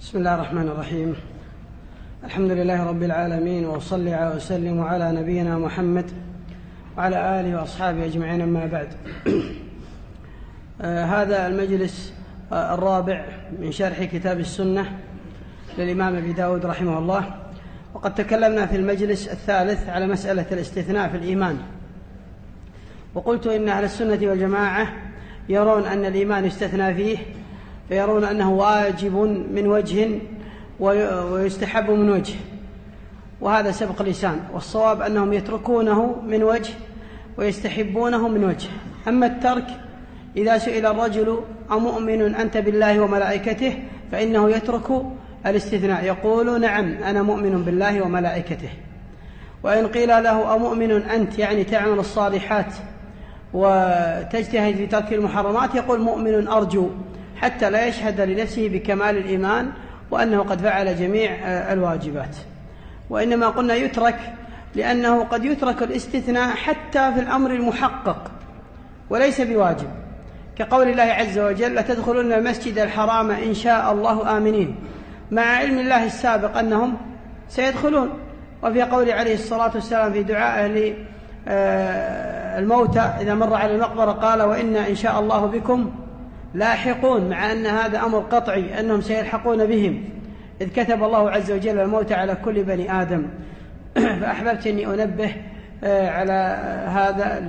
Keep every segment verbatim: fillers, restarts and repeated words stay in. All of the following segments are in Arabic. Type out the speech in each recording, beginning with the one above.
بسم الله الرحمن الرحيم. الحمد لله رب العالمين، وأصلي وأسلم على نبينا محمد وعلى آله وأصحابه أجمعين، أما بعد. آه هذا المجلس آه الرابع من شرح كتاب السنة للإمام أبي داود رحمه الله. وقد تكلمنا في المجلس الثالث على مسألة الاستثناء في الإيمان، وقلت إن أهل السنة والجماعة يرون أن الإيمان يستثنى فيه، فيرون أنه واجب من وجه ويستحب من وجه، وهذا سبق لسان. والصواب أنهم يتركونه من وجه ويستحبونه من وجه. أما الترك، إذا سئل الرجل أمؤمن أنت بالله وملائكته، فإنه يترك الاستثناء، يقول نعم أنا مؤمن بالله وملائكته. وإن قيل له أمؤمن أنت، يعني تعمل الصالحات وتجتهد في ترك المحرمات، يقول مؤمن أرجو، حتى لا يشهد لنفسه بكمال الإيمان وأنه قد فعل جميع الواجبات. وإنما قلنا يترك لأنه قد يترك الاستثناء حتى في الأمر المحقق وليس بواجب، كقول الله عز وجل لتدخلن المسجد الحرام إن شاء الله آمنين، مع علم الله السابق أنهم سيدخلون. وفي قول عليه الصلاة والسلام في دعائه للموتى إذا مر على المقبرة قال وإنا إن شاء الله بكم لاحقون، مع أن هذا أمر قطعي أنهم سيلحقون بهم، إذ كتب الله عز وجل الموت على كل بني آدم. فأحببت أني أنبه على هذا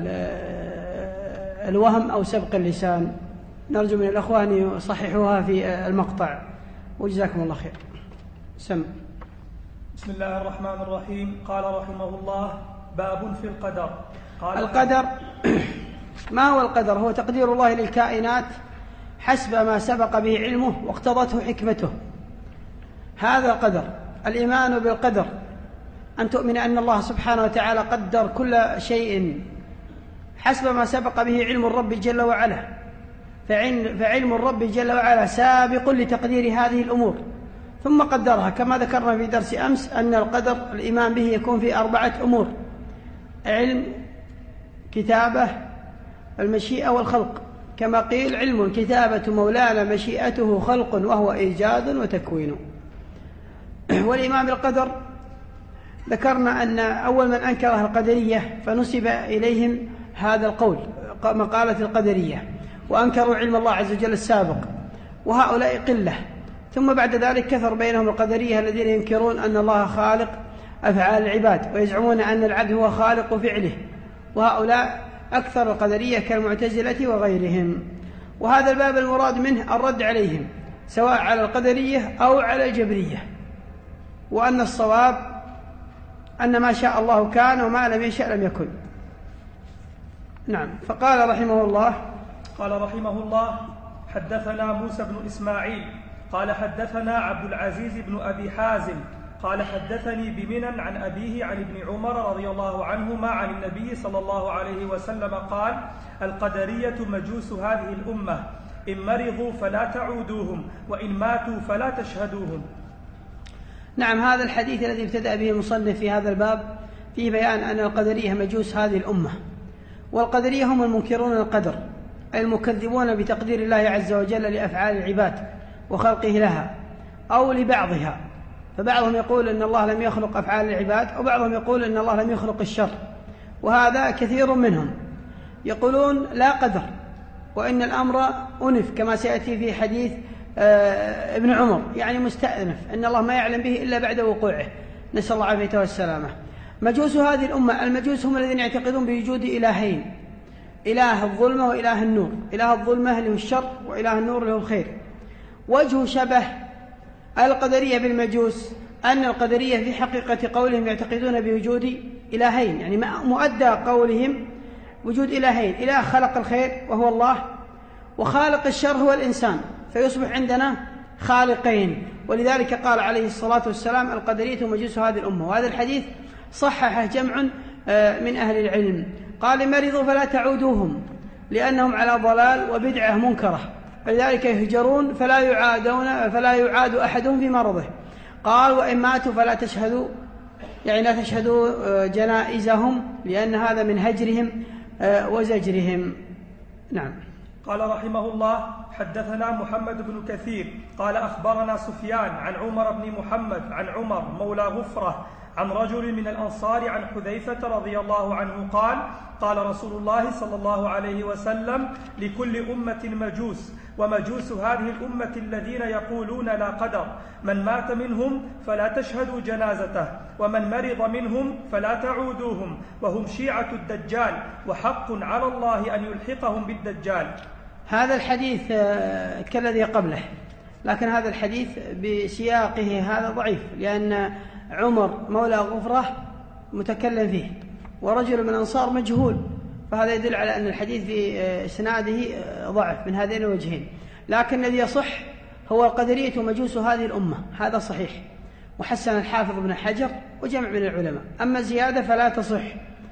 الوهم أو سبق اللسان. نرجو من الأخوة أن يصححوها في المقطع، وجزاكم الله خير. سم. بسم الله الرحمن الرحيم. قال رحمه الله: باب في القدر. قال القدر ما هو القدر؟ هو تقدير الله للكائنات حسب ما سبق به علمه واقتضته حكمته، هذا القدر. الإيمان بالقدر أن تؤمن أن الله سبحانه وتعالى قدر كل شيء حسب ما سبق به علم الرب جل وعلا، فعلم الرب جل وعلا سابق لتقدير هذه الأمور ثم قدرها، كما ذكرنا في درس أمس أن القدر الإيمان به يكون في أربعة أمور: علم، كتابة، المشيئة والخلق. كما قيل علم الكتابة مولانا، مشيئته خلق وهو إيجاد وتكوين. والإيمان بالقدر ذكرنا أن أول من أنكره القدرية فنسب إليهم هذا القول، مقالة القدرية، وأنكروا علم الله عز وجل السابق، وهؤلاء قلة. ثم بعد ذلك كثر بينهم القدرية الذين ينكرون أن الله خالق أفعال العباد، ويزعمون أن العبد هو خالق فعله، وهؤلاء أكثر القدرية كالمعتزلة وغيرهم. وهذا الباب المراد منه الرد عليهم، سواء على القدرية أو على الجبرية، وأن الصواب أن ما شاء الله كان وما لم يشاء لم يكن. نعم. فقال رحمه الله: قال رحمه الله: حدثنا موسى بن إسماعيل قال حدثنا عبد العزيز بن أبي حازم قال حدثني بمنن عن أبيه عن ابن عمر رضي الله عنهما عن النبي صلى الله عليه وسلم قال: القدرية مجوس هذه الأمة، إن مرضوا فلا تعودوهم، وإن ماتوا فلا تشهدوهم. نعم. هذا الحديث الذي ابتدأ به المصنف في هذا الباب فيه بيان أن القدرية مجوس هذه الأمة، والقدرية هم المنكرون القدر، أي المكذبون بتقدير الله عز وجل لأفعال العباد وخلقه لها أو لبعضها. فبعضهم يقول أن الله لم يخلق أفعال العباد، وبعضهم يقول أن الله لم يخلق الشر، وهذا كثير منهم. يقولون لا قدر، وإن الأمر أنف، كما سيأتي في حديث آه ابن عمر، يعني مستأنف، أن الله ما يعلم به إلا بعد وقوعه، نسأل الله العافية والسلامة. مجوس هذه الأمة، المجوس هم الذين يعتقدون بوجود إلهين، إله الظلمة وإله النور. إله الظلمة اللي هو الشر، وإله النور اللي هو الخير. وجه شبه القدرية بالمجوس أن القدرية في حقيقة قولهم يعتقدون بوجود إلهين، يعني مؤدى قولهم وجود إلهين: إله خلق الخير وهو الله، وخالق الشر هو الإنسان، فيصبح عندنا خالقين. ولذلك قال عليه الصلاة والسلام: القدرية مجوس هذه الأمة. وهذا الحديث صححه جمع من أهل العلم. قال: مرضوا فلا تعودوهم، لأنهم على ضلال وبدعة منكرة، فلذلك يهجرون فلا يعادون فلا يعاد أحدهم في مرضه. قال: وإن ماتوا فلا تشهدوا، يعني لا تشهدوا جنائزهم، لأن هذا من هجرهم وزجرهم. نعم. قال رحمه الله: حدثنا محمد بن كثير قال أخبرنا سفيان عن عمر بن محمد عن عمر مولى غفرة عن رجل من الأنصار عن حذيفة رضي الله عنه قال قال رسول الله صلى الله عليه وسلم لكل أمة مجوس ومجوس هذه الأمة الذين يقولون لا قدر من مات منهم فلا تشهدوا جنازته ومن مرض منهم فلا تعودوهم وهم شيعة الدجال وحق على الله أن يلحقهم بالدجال. هذا الحديث كالذي قبله، لكن هذا الحديث بسياقه هذا ضعيف، لأن عمر مولى غفرة متكلم فيه ورجل من الأنصار مجهول، فهذا يدل على أن الحديث في إسناده ضعف من هذين الوجهين. لكن الذي يصح هو القدرية ومجوس هذه الأمة، هذا صحيح، وحسن الحافظ ابن حجر وجمع من العلماء. أما زيادة فلا تصح.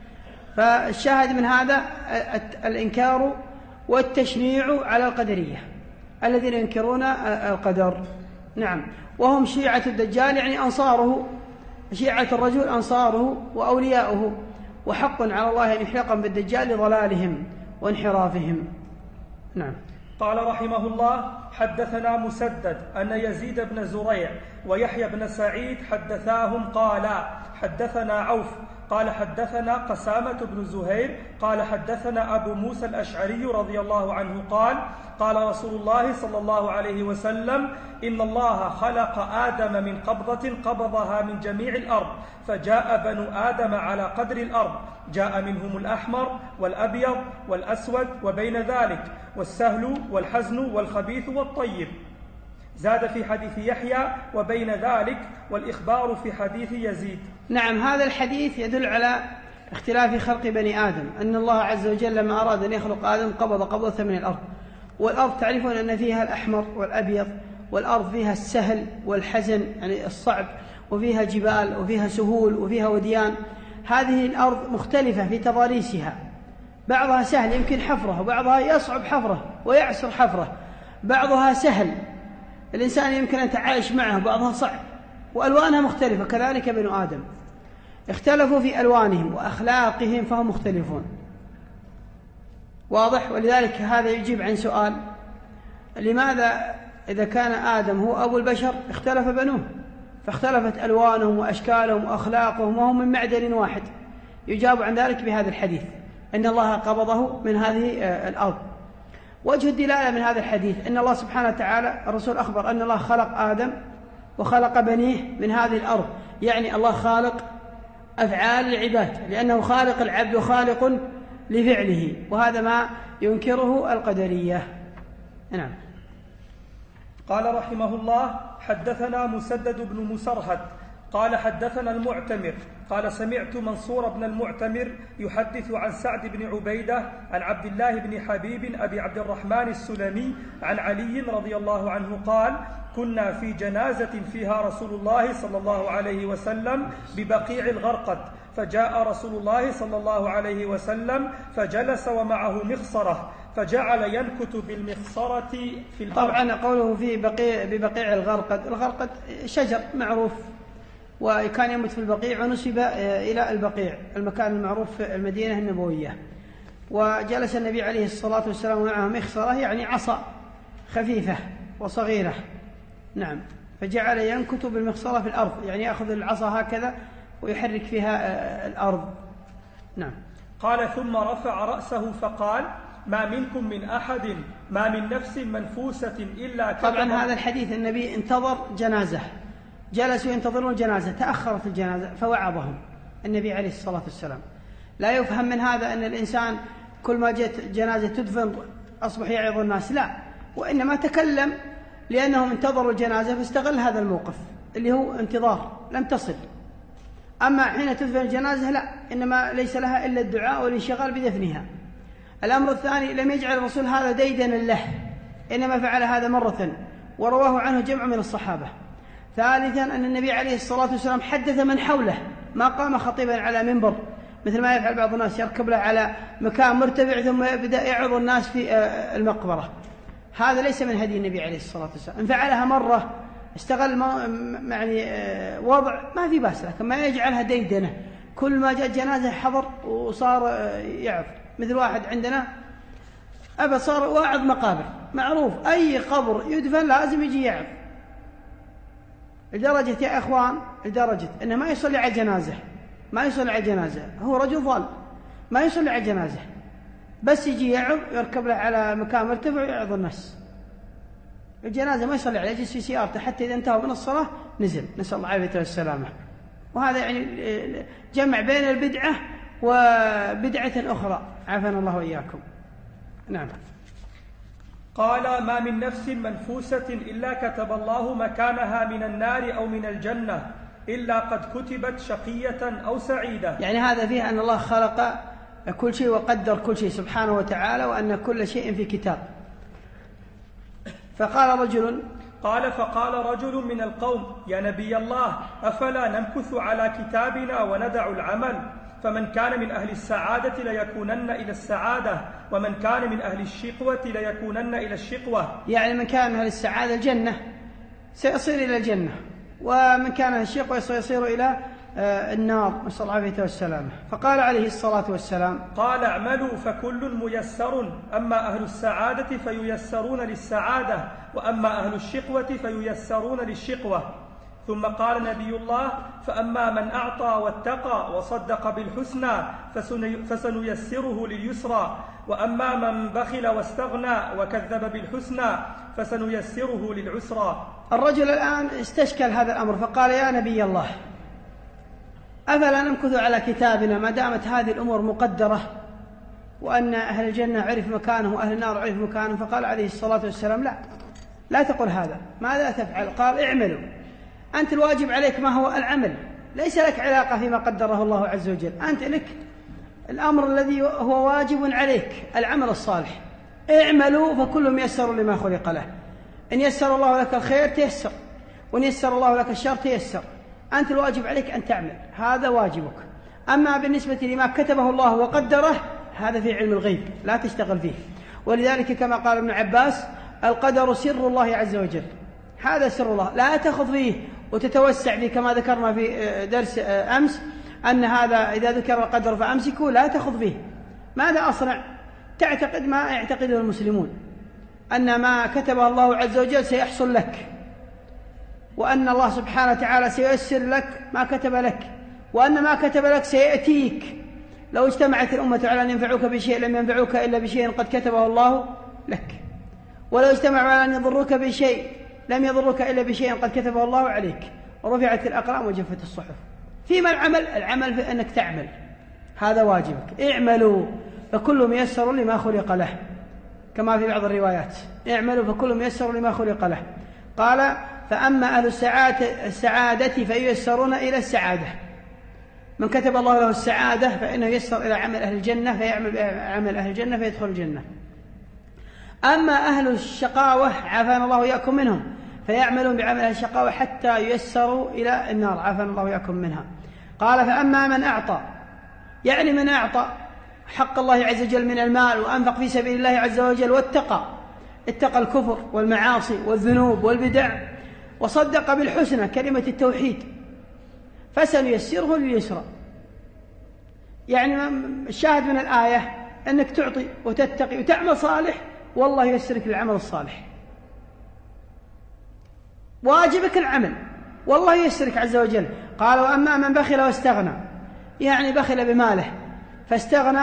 فالشاهد من هذا الإنكار والتشنيع على القدرية الذين ينكرون القدر. نعم، وهم شيعة الدجال يعني أنصاره، شيعة الرجل أنصاره وأولياؤه، وحق على الله أن يحرقهم بالدجال لضلالهم وانحرافهم. نعم. قال رحمه الله حدثنا مسدد أن يزيد بن زريع ويحيى بن سعيد حدثاهم قالا حدثنا عوف قال حدثنا قسامة بن زهير قال حدثنا أبو موسى الأشعري رضي الله عنه قال قال رسول الله صلى الله عليه وسلم إن الله خلق آدم من قبضة قبضها من جميع الأرض فجاء بنو آدم على قدر الأرض، جاء منهم الأحمر والأبيض والأسود وبين ذلك والسهل والحزن والخبيث والطيب. زاد في حديث يحيى وبين ذلك، والإخبار في حديث يزيد. نعم، هذا الحديث يدل على اختلاف خلق بني آدم، أن الله عز وجل لما أراد أن يخلق آدم قبض قبضة من الأرض، والأرض تعرفون أن فيها الأحمر والأبيض، والأرض فيها السهل والحزن يعني الصعب، وفيها جبال وفيها سهول وفيها وديان. هذه الأرض مختلفة في تضاريسها، بعضها سهل يمكن حفره، وبعضها يصعب حفره ويعسر حفره، بعضها سهل الإنسان يمكن أن يتعايش معه، بعضها صعب، وألوانها مختلفة. كذلك بنو آدم اختلفوا في ألوانهم وأخلاقهم فهم مختلفون، واضح؟ ولذلك هذا يجيب عن سؤال: لماذا إذا كان آدم هو أبو البشر اختلف بنوه، فاختلفت ألوانهم وأشكالهم وأخلاقهم وهم من معدن واحد؟ يجاب عن ذلك بهذا الحديث، أن الله قبضه من هذه الأرض. وجه الدلالة من هذا الحديث أن الله سبحانه وتعالى، الرسول أخبر أن الله خلق آدم وخلق بنيه من هذه الأرض، يعني الله خالق أفعال العباد، لأنه خالق العبد وخالق لفعله، وهذا ما ينكره القدرية. نعم. قال رحمه الله حدثنا مسدد بن مسرهد قال حدثنا المعتمر قال سمعت منصور بن المعتمر يحدث عن سعد بن عبيدة عن عبد الله بن حبيب أبي عبد الرحمن السلمي عن علي رضي الله عنه قال كنا في جنازة فيها رسول الله صلى الله عليه وسلم ببقيع الغرقد، فجاء رسول الله صلى الله عليه وسلم فجلس ومعه مخصرة فجعل ينكت بالمخصرة في الأرض. طبعا قوله في بقيع ببقيع الغرقد، الغرقد شجر معروف وكان ينبت في البقيع ونسب إلى البقيع المكان المعروف في المدينة النبوية. وجلس النبي عليه الصلاة والسلام معه مخصرة يعني عصا خفيفة وصغيرة. نعم. فجعل ينكت بالمخصرة في الأرض، يعني يأخذ العصا هكذا ويحرك فيها الأرض. نعم. قال ثم رفع رأسه فقال ما منكم من أحد ما من نفس منفوسة إلا كتب. طبعا هذا الحديث النبي انتظر جنازة، جلسوا ينتظرون الجنازة، تأخرت الجنازة فوعظهم النبي عليه الصلاة والسلام. لا يفهم من هذا أن الإنسان كل ما جت جنازة تدفن أصبح يعظ الناس، لا، وإنما تكلم لأنهم انتظروا الجنازة فاستغل هذا الموقف اللي هو انتظار لم تصل. أما حين تدفن الجنازة لا، إنما ليس لها إلا الدعاء والانشغال بدفنها. الأمر الثاني لم يجعل الرسول هذا ديدنا له، إنما فعل هذا مرة ورواه عنه جمع من الصحابة. ثالثا أن النبي عليه الصلاة والسلام حدث من حوله، ما قام خطيبا على منبر مثل ما يفعل بعض الناس، يركب له على مكان مرتفع ثم يبدأ يعظ الناس في المقبرة. هذا ليس من هدي النبي عليه الصلاة والسلام. إن فعلها مرة استغل يعني وضع ما في باس، لكن ما يجعلها ديدنة. كل ما جاء جنازة حضر وصار يعظ. مثل واحد عندنا أبد صار واعظ مقابر معروف، أي قبر يدفن لازم يجي يعظ، لدرجة يا إخوان لدرجة أنه ما يصلي على الجنازة، ما يصلي على الجنازة، هو رجل ضال ما يصلي على الجنازة، بس يجي يعظ، يركب له على مكان مرتفع ويعظ الناس. الجنازة ما يصلي عليه، يجلس في سيارته حتى إذا انتهى من الصلاة نزل، نسأل الله العافية والسلامة. وهذا يعني جمع بين البدعة وبدعة أخرى، عافانا الله وإياكم. نعم. قال: ما من نفس منفوسة إلا كتب الله مكانها من النار أو من الجنة إلا قد كتبت شقية أو سعيدة. يعني هذا فيه أن الله خلق كل شيء وقدر كل شيء سبحانه وتعالى، وأن كل شيء في كتاب. فقال رجل قال فقال رجل من القوم: يا نبي الله، أفلا نمكث على كتابنا وندع العمل؟ فمن كان من أهل السعادة ليكونن إلى السعادة، ومن كان من أهل الشقوة ليكونن إلى الشقوة. يعني من كان من أهل السعادة الجنة سيصير إلى الجنة، ومن كان أهل الشقوة سيصير إلى النار، نسأل الله العافية والسلامة. فقال عليه الصلاة والسلام: قال: اعملوا فكل ميسر، أما أهل السعادة فييسرون للسعادة، وأما أهل الشقوة فييسرون للشقوة. ثم قال نبي الله: فأما من أعطى واتقى وصدق بالحسنى فسنيسره لليسرى، وأما من بخل واستغنى وكذب بالحسنى فسنيسره للعسرى. الرجل الآن استشكل هذا الأمر فقال: يا نبي الله، أفلا نمكث على كتابنا ما دامت هذه الأمور مقدرة، وأن أهل الجنة عرف مكانهم وأهل النار عرف مكانهم؟ فقال عليه الصلاة والسلام: لا لا تقل هذا. ماذا تفعل؟ قال: اعملوا، أنت الواجب عليك ما هو العمل، ليس لك علاقة فيما قدره الله عز وجل، أنت لك الأمر الذي هو واجب عليك العمل الصالح. اعملوا فكل ميسر لما خلق له، إن يسر الله لك الخير تيسر، وإن يسر الله لك الشر تيسر، أنت الواجب عليك أن تعمل، هذا واجبك. أما بالنسبة لما كتبه الله وقدره هذا في علم الغيب لا تشتغل فيه، ولذلك كما قال ابن عباس: القدر سر الله عز وجل، هذا سر الله لا تأخذ فيه وتتوسع فيه، كما ذكرنا في درس أمس أن هذا إذا ذكر القدر فأمسكوا، لا تأخذ فيه. ماذا أصنع؟ تعتقد ما يعتقده المسلمون، أن ما كتبه الله عز وجل سيحصل لك، وأن الله سبحانه وتعالى سييسر لك ما كتب لك، وأن ما كتب لك سيأتيك. لو اجتمعت الأمة على أن ينفعوك بشيء لم ينفعوك إلا بشيء قد كتبه الله لك، ولو اجتمعوا على أن يضروك بشيء لم يضروك إلا بشيء قد كتبه الله عليك، ورفعت الأقلام وجفت الصحف. فيما العمل؟ العمل في أنك تعمل، هذا واجبك. اعملوا فكل ميسر لما خلق له، كما في بعض الروايات: اعملوا فكل ميسر لما خلق له. قال: فأما أهل السعادة, السعادة فييسرون إلى السعادة، من كتب الله له السعادة فإنه ييسر إلى عمل أهل الجنة فيعمل عمل أهل الجنة فيدخل الجنة. أما أهل الشقاوة عافانا الله وإياكم منهم فيعملون بعمل أهل الشقاوة حتى ييسروا إلى النار، عافانا الله وإياكم منها. قال: فأما من أعطى، يعني من أعطى حق الله عز وجل من المال وأنفق في سبيل الله عز وجل، واتقى، اتقى الكفر والمعاصي والذنوب والبدع، وصدق بالحسنى كلمة التوحيد، فسنيسره لليسرى. يعني الشاهد من الآية أنك تعطي وتتقي وتعمل صالح، والله ييسرك للعمل الصالح. واجبك العمل، والله ييسرك عز وجل. قال: وأما من بخل واستغنى، يعني بخل بماله فاستغنى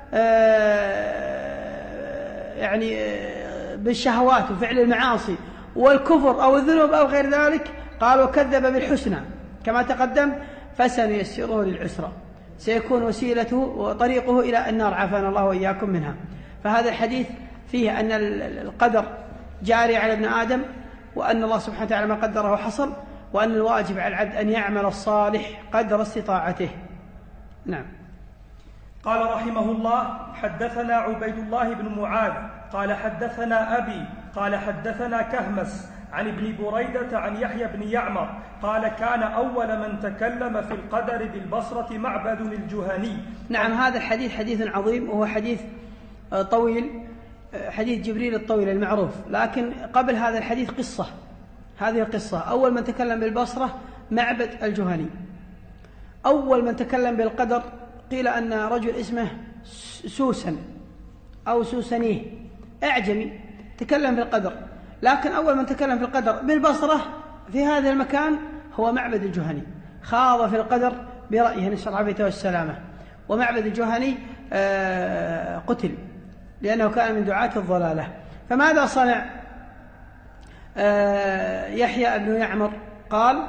يعني بالشهوات وفعل المعاصي والكفر أو الذنوب أو غير ذلك، قال: وكذب بالحسنى كما تقدم، فسنيسره للعسرى، سيكون وسيلته وطريقه إلى النار، عافانا الله وإياكم منها. فهذا الحديث فيه أن القدر جاري على ابن آدم، وأن الله سبحانه وتعالى ما قدره حصل، وأن الواجب على العبد أن يعمل الصالح قدر استطاعته. نعم. قال رحمه الله: حدثنا عبيد الله بن معاذ قال حدثنا أبي قال حدثنا كهمس عن ابن بريدة عن يحيى بن يعمر قال: كان أول من تكلم في القدر بالبصرة معبد الجهني. نعم، هذا الحديث حديث عظيم، وهو حديث طويل، حديث جبريل الطويل المعروف. لكن قبل هذا الحديث قصة، هذه القصة: أول من تكلم بالبصرة معبد الجهني. أول من تكلم بالقدر قيل أن رجل اسمه سوسن أو سوسنيه، أعجمي تكلم في القدر، لكن أول من تكلم في القدر بالبصرة في هذا المكان هو معبد الجهني، خاض في القدر برأيه نسأل العافية والسلامة. ومعبد الجهني قتل لأنه كان من دعاة الضلالة. فماذا صنع يحيى بن يعمر؟ قال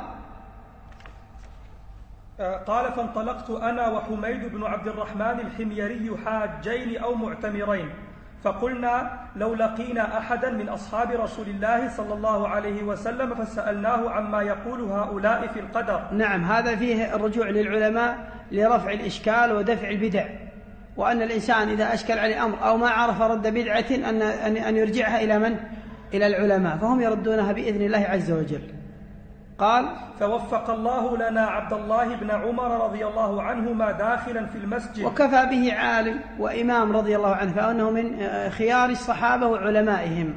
قال فانطلقت أنا وحميد بن عبد الرحمن الحميري حاجين أو معتمرين، فقلنا لو لقينا أحدا من أصحاب رسول الله صلى الله عليه وسلم فسألناه عما يقول هؤلاء في القدر. نعم، هذا فيه الرجوع للعلماء لرفع الإشكال ودفع البدع، وأن الإنسان إذا أشكل عليه أمر أو ما عرف رد بدعة أن أن يرجعها إلى من؟ إلى العلماء، فهم يردونها بإذن الله عز وجل. قال فوفق الله لنا عبد الله بن عمر رضي الله عنهما داخلا في المسجد، وكفى به عالم وإمام رضي الله عنه، فأنه من خيار الصحابة وعلمائهم.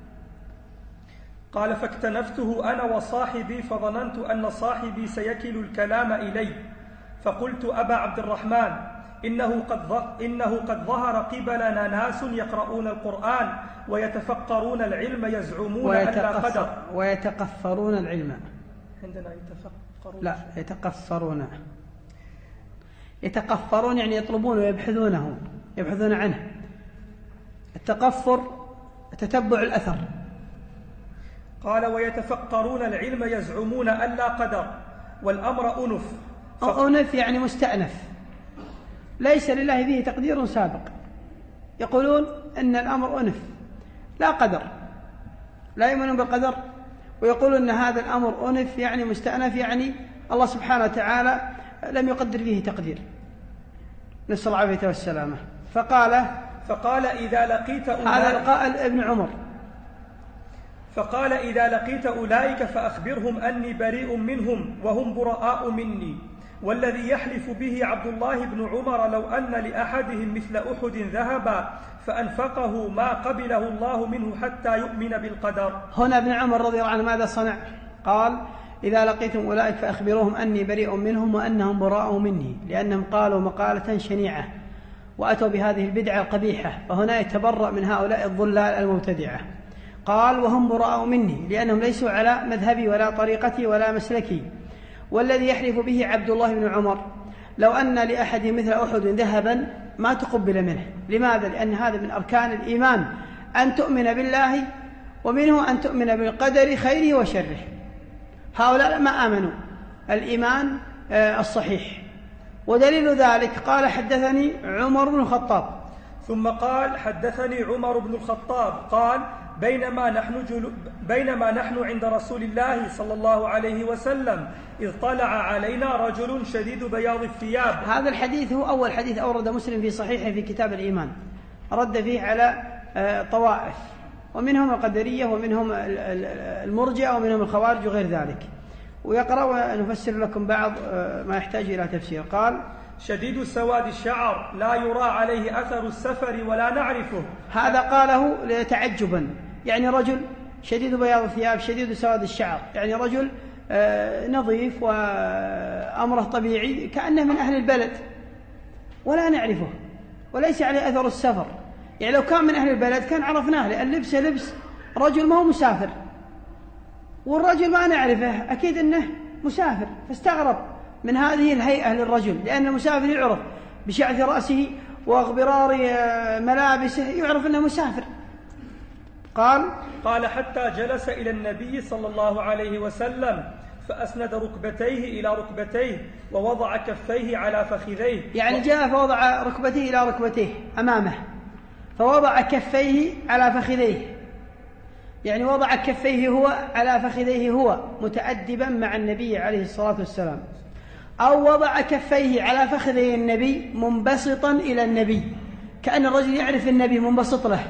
قال فاكتنفته أنا وصاحبي فظننت أن صاحبي سيكل الكلام إلي، فقلت أبا عبد الرحمن إنه قد, إنه قد ظهر قبلنا ناس يقرؤون القرآن ويتفقرون العلم يزعمون أن لا قدر. ويتقفرون العلم، عندنا يتفقرون، لا يتقفرون. يتقفرون يعني يطلبون ويبحثونه، يبحثون عنه. التقفر تتبع الأثر. قال ويتفقرون العلم يزعمون أن لا قدر والأمر أنف. أنف يعني مستأنف، ليس لله فيه تقدير سابق. يقولون أن الأمر أنف لا قدر، لا يؤمنون بالقدر، ويقولون أن هذا الأمر أنف يعني مستأنف، يعني الله سبحانه وتعالى لم يقدر فيه تقدير، نسأل الله العافية والسلامة. فقال فقال إذا لقيت هذا قال ابن عمر، فقال إذا لقيت أولئك فأخبرهم أني بريء منهم وهم براء مني، والذي يحلف به عبد الله بن عمر لو أن لأحدهم مثل أحد ذهبا فأنفقه ما قبله الله منه حتى يؤمن بالقدر. هنا ابن عمر رضي الله عنه ماذا صنع؟ قال إذا لقيتم أولئك فأخبروهم أني بريء منهم وأنهم براء مني، لأنهم قالوا مقالة شنيعة وأتوا بهذه البدعة القبيحة، فهنا يتبرأ من هؤلاء الضلال المبتدعة. قال وهم براء مني لأنهم ليسوا على مذهبي ولا طريقتي ولا مسلكي. والذي يحلف به عبد الله بن عمر لو أن لأحد مثل أحد ذهبا ما تقبل منه. لماذا؟ لأن هذا من أركان الإيمان، أن تؤمن بالله ومنه أن تؤمن بالقدر خيره وشره. هؤلاء ما آمنوا الإيمان الصحيح. ودليل ذلك قال حدثني عمر بن الخطاب، ثم قال حدثني عمر بن الخطاب قال بينما نحن, جل... بينما نحن عند رسول الله صلى الله عليه وسلم إذ طلع علينا رجل شديد بياض الثياب. هذا الحديث هو أول حديث أورد مسلم في صحيحه في كتاب الإيمان، رد فيه على طوائف، ومنهم القدرية ومنهم المرجئة ومنهم الخوارج وغير ذلك. ويقرأ ونفسر لكم بعض ما يحتاج إلى تفسير. قال شديد سواد الشعر لا يرى عليه أثر السفر ولا نعرفه. هذا قاله تعجبا، يعني رجل شديد بياض الثياب شديد سواد الشعر، يعني رجل نظيف وأمره طبيعي كأنه من أهل البلد ولا نعرفه وليس عليه أثر السفر. يعني لو كان من أهل البلد كان عرفناه، لأن لبسه لبس رجل ما هو مسافر، والرجل ما نعرفه أكيد أنه مسافر، فاستغرب من هذه الهيئة للرجل، لأن المسافر يعرف بشعث رأسه واغبرار ملابسه، يعرف أنه مسافر. قال قال حتى جلس إلى النبي صلى الله عليه وسلم فأسند ركبتيه إلى ركبتيه ووضع كفيه على فخذيه، يعني جاء فوضع ركبتيه إلى ركبتيه أمامه، فوضع كفيه على فخذيه، يعني وضع كفيه هو على فخذيه هو متأدبا مع النبي عليه الصلاة والسلام، أو وضع كفيه على فخذي النبي منبسطا إلى النبي، كأن الرجل يعرف النبي منبسط له.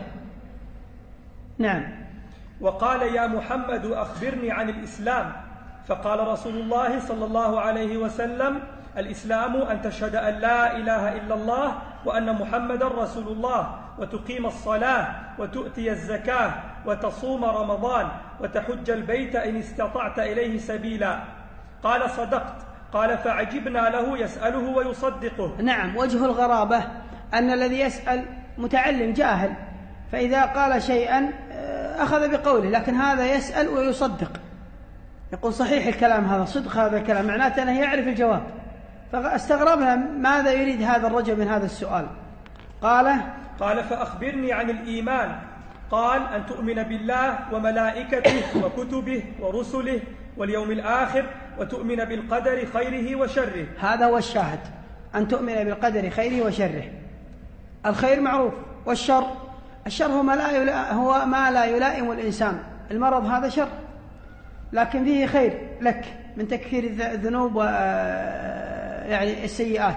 نعم. وقال يا محمد أخبرني عن الإسلام، فقال رسول الله صلى الله عليه وسلم الإسلام أن تشهد أن لا إله إلا الله وأن محمدا رسول الله، وتقيم الصلاة وتؤتي الزكاة وتصوم رمضان وتحج البيت إن استطعت إليه سبيلا. قال صدقت. قال فعجبنا له يسأله ويصدقه. نعم، وجه الغرابة أن الذي يسأل متعلم جاهل، فإذا قال شيئا أخذ بقوله، لكن هذا يسأل ويصدق، يقول صحيح الكلام هذا، صدق هذا الكلام، معناته أنه يعرف الجواب. فاستغربنا ماذا يريد هذا الرجل من هذا السؤال. قال قال فأخبرني عن الإيمان. قال أن تؤمن بالله وملائكته وكتبه ورسله واليوم الآخر وتؤمن بالقدر خيره وشره. هذا هو الشاهد، أن تؤمن بالقدر خيره وشره. الخير معروف، والشر الشر هو ما لا يلا... هو ما لا يلائم الإنسان. المرض هذا شر، لكن فيه خير لك من تكفير الذنوب و يعني السيئات.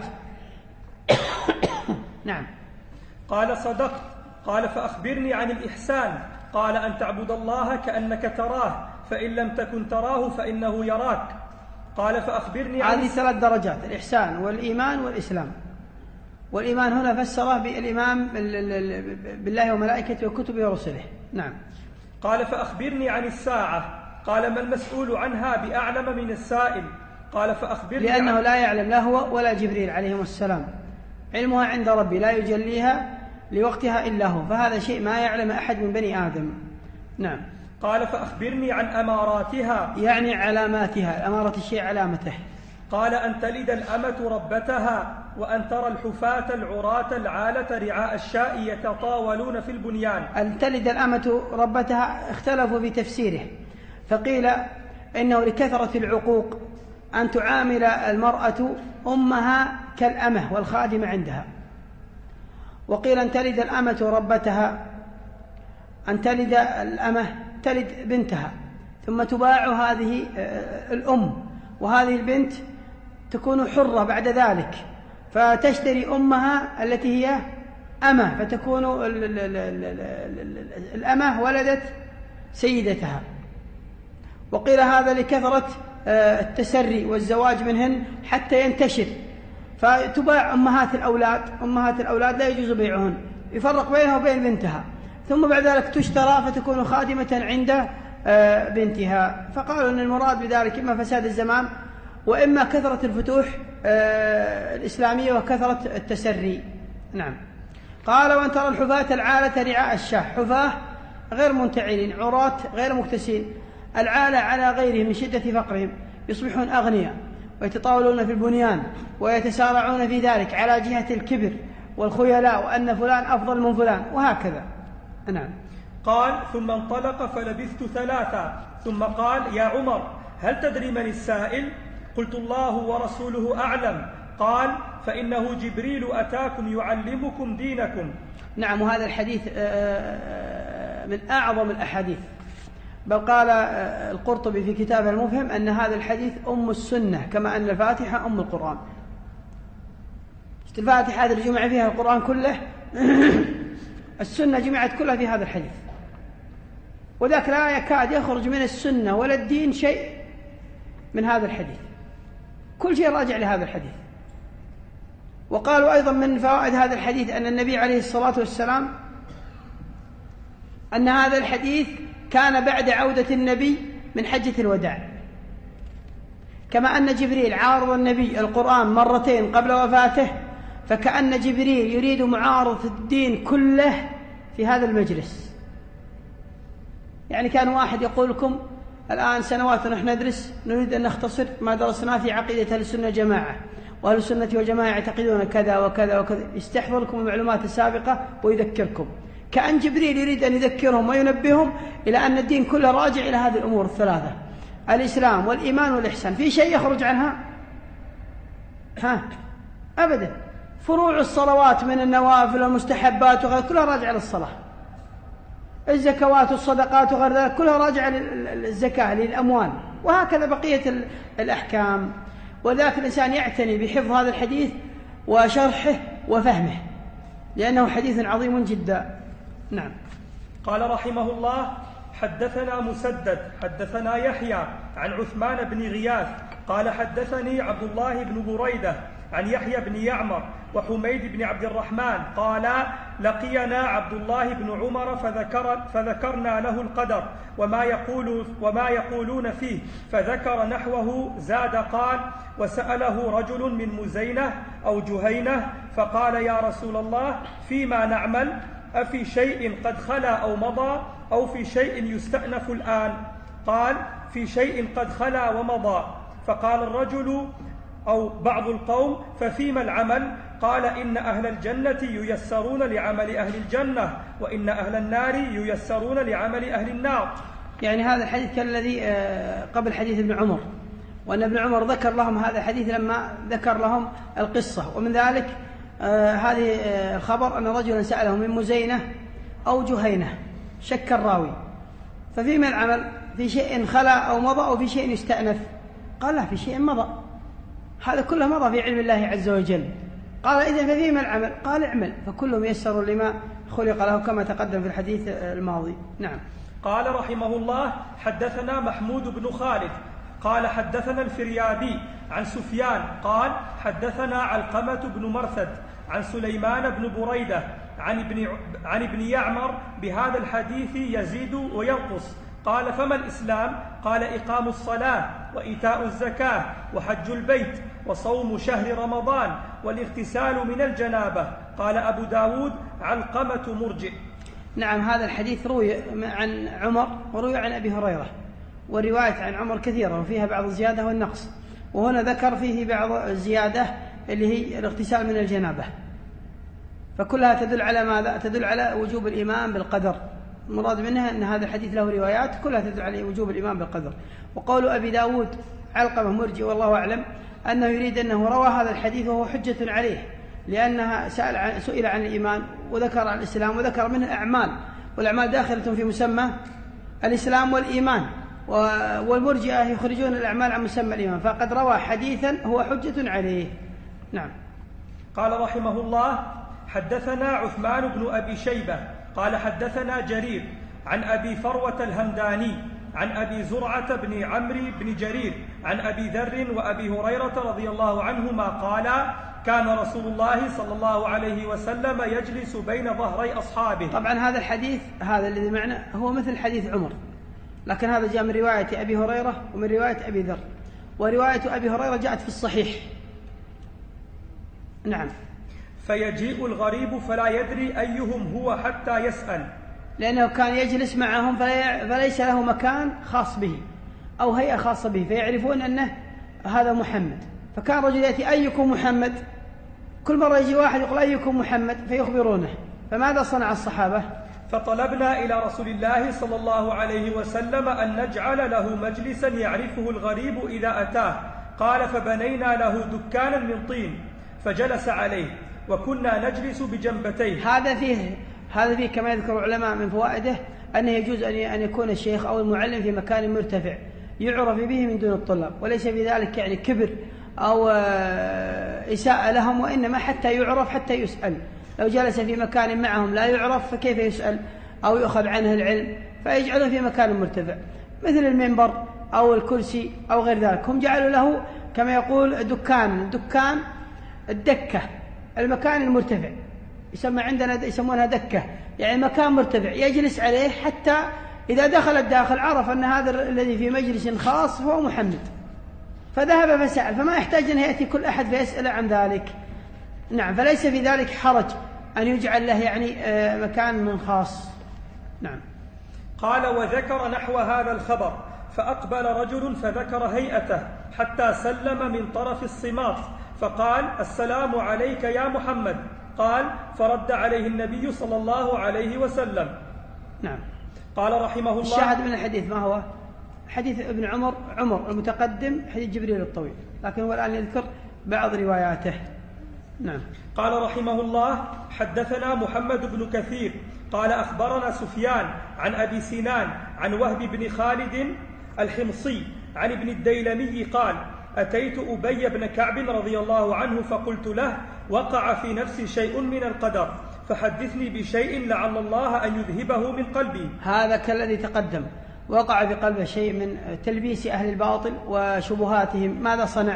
نعم. قال صدقت. قال فأخبرني عن الإحسان. قال أن تعبد الله كأنك تراه فإن لم تكن تراه فإنه يراك. قال فأخبرني عن هذه ثلاث درجات: الإحسان والإيمان والإسلام. والإيمان هنا فسره بالإيمان بالله وملائكته وكتبه ورسله. نعم. قال فأخبرني عن الساعة. قال ما المسؤول عنها بأعلم من السائل. قال فأخبرني لأنه عن... لا يعلم لا هو ولا جبريل عليهم السلام، علمها عند ربي لا يجليها لوقتها إلا هو، فهذا شيء ما يعلم أحد من بني آدم. نعم. قال فأخبرني عن أماراتها، يعني علاماتها، أمارة الشيء علامته. قال أن تلد الأمة ربتها وأن ترى الحفاة العراة العالة رعاء الشاء يتطاولون في البنيان. أن تلد الأمة ربتها اختلفوا في تفسيره، فقيل إنه لكثرة العقوق أن تعامل المرأة أمها كالأمة والخادمة عندها. وقيل أن تلد الأمة ربتها، أن تلد الأمة تلد بنتها ثم تباع هذه الأم، وهذه البنت تكون حرة بعد ذلك فتشتري أمها التي هي أمة، فتكون الأمة ولدت سيدتها. وقيل هذا لكثرة التسري والزواج منهن حتى ينتشر، فتباع أمهات الأولاد. أمهات الأولاد لا يجوز بيعهن، يفرق بينها وبين بنتها، ثم بعد ذلك تشترى فتكون خادمة عند بنتها. فقالوا أن المراد بذلك إما فساد الزمان وإما كثرة الفتوح الإسلامية وكثرة التسري. نعم. قال وأن ترى الحفاة العالة رعاء الشاة، حفاة غير منتعلين، عراة غير مكتسين، العالة على غيرهم من شدة فقرهم، يصبحون أغنياء ويتطاولون في البنيان ويتسارعون في ذلك على جهة الكبر والخيلاء وأن فلان أفضل من فلان، وهكذا. نعم. قال ثم انطلق فلبثت ثلاثا ثم قال يا عمر هل تدري من السائل؟ قلت الله ورسوله أعلم. قال فإنه جبريل أتاكم يعلمكم دينكم. نعم. وهذا الحديث من أعظم الأحاديث، بل قال القرطبي في كتابه المفهم أن هذا الحديث أم السنة، كما أن الفاتحة أم القرآن. الفاتحة هذا جمع فيها القرآن كله، السنة جمعت كلها في هذا الحديث، وذاك لا يكاد يخرج من السنة ولا الدين شيء من هذا الحديث، كل شيء راجع لهذا الحديث. وقالوا أيضا من فوائد هذا الحديث أن النبي عليه الصلاة والسلام أن هذا الحديث كان بعد عودة النبي من حجة الوداع، كما أن جبريل عارض النبي القرآن مرتين قبل وفاته، فكأن جبريل يريد معارضة الدين كله في هذا المجلس. يعني كان واحد يقول لكم الآن سنوات نحن ندرس نريد أن نختصر ما درسناه في عقيدة أهل السنة والجماعة، وأهل السنة والجماعة يعتقدون كذا وكذا وكذا، يستحضر لكم المعلومات السابقة ويذكركم، كأن جبريل يريد أن يذكرهم وينبههم إلى أن الدين كله راجع إلى هذه الأمور الثلاثة: الإسلام والإيمان والإحسان. في شيء يخرج عنها؟ ها أبدا. فروع الصلوات من النوافل والمستحبات وغير كلها راجعة للصلاة، الزكوات والصدقات وغير ذلك كلها راجعة للزكاة للأموال، وهكذا بقية الأحكام. وذاك الإنسان يعتني بحفظ هذا الحديث وشرحه وفهمه، لأنه حديث عظيم جدا. نعم. قال رحمه الله حدثنا مسدد حدثنا يحيى عن عثمان بن غياث قال حدثني عبد الله بن بريدة عن يحيى بن يعمر وحميد بن عبد الرحمن قال لقينا عبد الله بن عمر فذكر فذكرنا له القدر وما يقول وما يقولون فيه، فذكر نحوه. زاد قال وسأله رجل من مزينة أو جهينة فقال يا رسول الله فيما نعمل؟ أفي شيء قد خلا أو مضى أو في شيء يستأنف الآن؟ قال في شيء قد خلا ومضى. فقال الرجل أو بعض القوم ففيما العمل؟ قال إن أهل الجنة ييسرون لعمل أهل الجنة، وإن أهل النار ييسرون لعمل أهل النار. يعني هذا الحديث كالذي قبل حديث ابن عمر، وأن ابن عمر ذكر لهم هذا الحديث لما ذكر لهم القصة. ومن ذلك هذه الخبر أن رجلا سأله من مزينة أو جهينة، شك الراوي، ففيما العمل؟ في شيء خلا أو مضى أو في شيء يستأنف؟ قال لا، في شيء مضى، هذا كله مضى في علم الله عز وجل. قال إذن ففيما العمل؟ قال اعمل، فكل ميسر لما خلق له كما تقدم في الحديث الماضي. نعم. قال رحمه الله حدثنا محمود بن خالد قال حدثنا الفريابي عن سفيان قال حدثنا علقمة بن مرثد عن سليمان بن بريدة عن ابن, عن ابن يعمر بهذا الحديث يزيد وينقص. قال فما الإسلام؟ قال إقام الصلاة وإيتاء الزكاة وحج البيت وصوم شهر رمضان والاغتسال من الجنابة. قال أبو داود علقمة مرجئ. نعم، هذا الحديث روي عن عمر وروي عن أبي هريرة، والرواية عن عمر كثيرة وفيها بعض الزيادة والنقص، وهنا ذكر فيه بعض الزيادة اللي هي الاغتسال من الجنابة، فكلها تدل على ماذا؟ تدل على وجوب الإيمان بالقدر. المراد منها أن هذا الحديث له روايات كلها تدل على وجوب الإيمان بالقدر. وقول أبي داود علقمة مرجئ والله أعلم أنه يريد أنه روى هذا الحديث وهو حجة عليه، لأنها سأل عن سئل عن الإيمان وذكر عن الإسلام وذكر منه الأعمال، والأعمال داخلة في مسمى الإسلام والإيمان، والمرجئة يخرجون الأعمال عن مسمى الإيمان، فقد روى حديثا هو حجة عليه. نعم. قال رحمه الله حدثنا عثمان بن أبي شيبة قال حدثنا جرير عن أبي فروة الهمداني عن أبي زرعة بن عمرو بن جرير عن أبي ذر وأبي هريرة رضي الله عنهما قالا كان رسول الله صلى الله عليه وسلم يجلس بين ظهري أصحابه. طبعا هذا الحديث هذا الذي معنا هو مثل حديث عمر، لكن هذا جاء من رواية أبي هريرة ومن رواية أبي ذر، ورواية أبي هريرة جاءت في الصحيح. نعم. فيجيء الغريب فلا يدري أيهم هو حتى يسأل، لأنه كان يجلس معهم فليس له مكان خاص به أو هيئة خاصة به فيعرفون أنه هذا محمد، فكان رجل يأتي أيكم محمد، كل مرة يجي واحد يقول أيكم محمد فيخبرونه. فماذا صنع الصحابة؟ فطلبنا إلى رسول الله صلى الله عليه وسلم أن نجعل له مجلسا يعرفه الغريب إذا أتاه. قال فبنينا له دكانا من طين فجلس عليه وكنا نجلس بجنبتيه. هذا فيه هذا فيه كما يذكر العلماء من فوائده أنه يجوز أن يكون الشيخ أو المعلم في مكان مرتفع يعرف به من دون الطلاب، وليس في ذلك يعني كبر أو إساءة لهم، وإنما حتى يعرف حتى يسأل. لو جلس في مكان معهم لا يعرف فكيف يسأل أو يؤخذ عنه العلم؟ فيجعله في مكان مرتفع مثل المنبر أو الكرسي أو غير ذلك. هم جعلوا له كما يقول دكان، دكان الدكة، المكان المرتفع يسمى عندنا يسمونها دكة، يعني مكان مرتفع يجلس عليه حتى إذا دخل الداخل عرف أن هذا الذي في مجلس خاص هو محمد، فذهب فسأل، فما يحتاج أن يأتي كل أحد فيسأل عن ذلك. نعم. فليس في ذلك حرج أن يجعل له يعني مكان من خاص. نعم. قال وذكر نحو هذا الخبر فأقبل رجل فذكر هيئته حتى سلم من طرف الصماط فقال السلام عليك يا محمد. قال فرد عليه النبي صلى الله عليه وسلم. نعم. قال رحمه الله الشاهد من الحديث ما هو؟ حديث ابن عمر عمر المتقدم حديث جبريل الطويل، لكن هو الآن يذكر بعض رواياته. نعم. قال رحمه الله حدثنا محمد بن كثير قال أخبرنا سفيان عن أبي سنان عن وهب بن خالد الحمصي عن ابن الديلمي قال أتيت أبي بن كعب رضي الله عنه فقلت له وقع في نفسي شيء من القدر فحدثني بشيء لعل الله أن يذهبه من قلبي. هذا كالذي تقدم، وقع في قلبه شيء من تلبيس أهل الباطل وشبهاتهم. ماذا صنع؟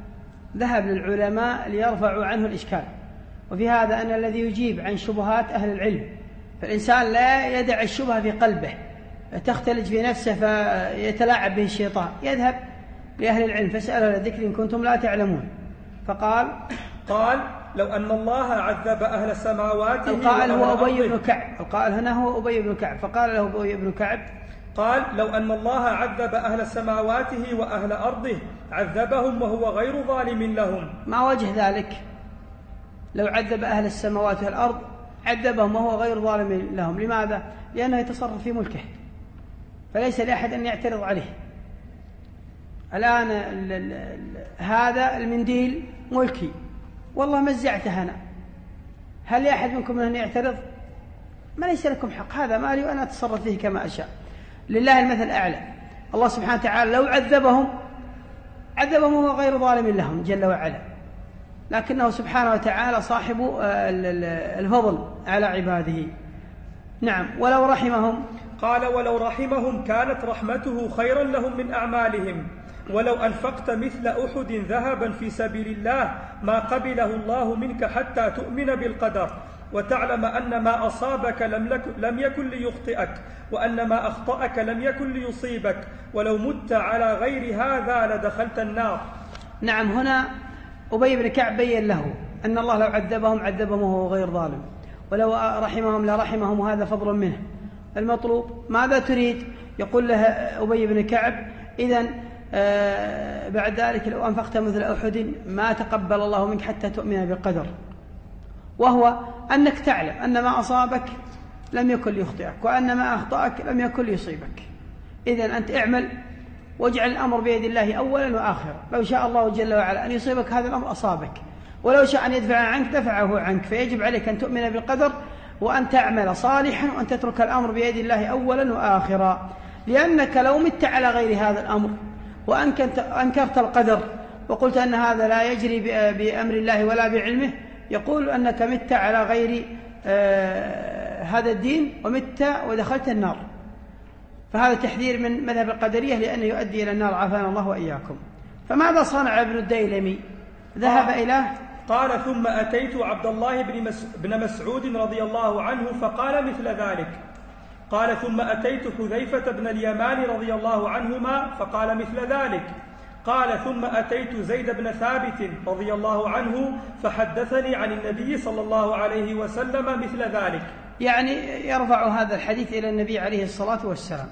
ذهب للعلماء ليرفعوا عنه الإشكال، وفي هذا أن الذي يجيب عن شبهات أهل العلم، فالإنسان لا يدع الشبهة في قلبه تختلج في نفسه فيتلاعب به الشيطان، يذهب لأهل العلم فاسألوا الذكر إن كنتم لا تعلمون. فقال قال لو أن الله عذب أهل السماوات. القائل هو أبي بن كعب، القائل هنا هو أبي بن كعب، فقال له أبي بن كعب قال لو أن الله عذب أهل سماواته وأهل أرضه عذبهم وهو غير ظالم لهم. ما وجه ذلك؟ لو عذب أهل السماوات والأرض عذبهم وهو غير ظالم لهم. لماذا؟ لأنه يتصرف في ملكه، فليس لأحد أن يعترض عليه. الآن ال ال ال هذا المنديل ملكي والله مزعته أنا، هل لأحد منكم أن يعترض؟ ما ليس لكم حق، هذا مالي وأنا أتصرف فيه كما أشاء. لله المثل الأعلى. الله سبحانه وتعالى لو عذبهم عذبهم وهو غير ظالم لهم جل وعلا، لكنه سبحانه وتعالى صاحب الفضل على عباده. نعم. ولو رحمهم. قال ولو رحمهم كانت رحمته خيرا لهم من أعمالهم، ولو أنفقت مثل أحد ذهبا في سبيل الله ما قبله الله منك حتى تؤمن بالقدر وتعلم أن ما أصابك لم يكن ليخطئك وأن ما أخطأك لم يكن ليصيبك ولو مت على غير هذا لدخلت النار. نعم. هنا أبي بن كعب بين له أن الله لو عذبهم عذبهم وهو غير ظالم، ولو رحمهم لرحمهم، وهذا فضل منه. المطلوب ماذا تريد؟ يقول له أبي بن كعب إذن آه بعد ذلك لو أنفقت مثل أحد ما تقبل الله منك حتى تؤمن بالقدر، وهو أنك تعلم أن ما أصابك لم يكن ليخطئك وأن ما أخطأك لم يكن ليصيبك. إذن أنت اعمل واجعل الأمر بيد الله أولا وآخرا. لو شاء الله جل وعلا أن يصيبك هذا الأمر أصابك، ولو شاء أن يدفع عنك دفعه عنك. فيجب عليك أن تؤمن بالقدر وأن تعمل صالحا وأن تترك الأمر بيد الله أولا وآخرا، لأنك لو مت على غير هذا الأمر وأنكرت القدر وقلت أن هذا لا يجري بأمر الله ولا بعلمه، يقول أنك مت على غير آه هذا الدين ومت ودخلت النار. فهذا تحذير من مذهب القدرية لأنه يؤدي إلى النار، عافانا الله وإياكم. فماذا صنع ابن الديلمي؟ ذهب إلى قال ثم أتيت عبد الله بن مسعود رضي الله عنه فقال مثل ذلك. قال ثم أتيت حذيفة بن اليمان رضي الله عنهما فقال مثل ذلك. قال ثم أتيت زيد بن ثابت رضي الله عنه فحدثني عن النبي صلى الله عليه وسلم مثل ذلك. يعني يرفع هذا الحديث إلى النبي عليه الصلاة والسلام،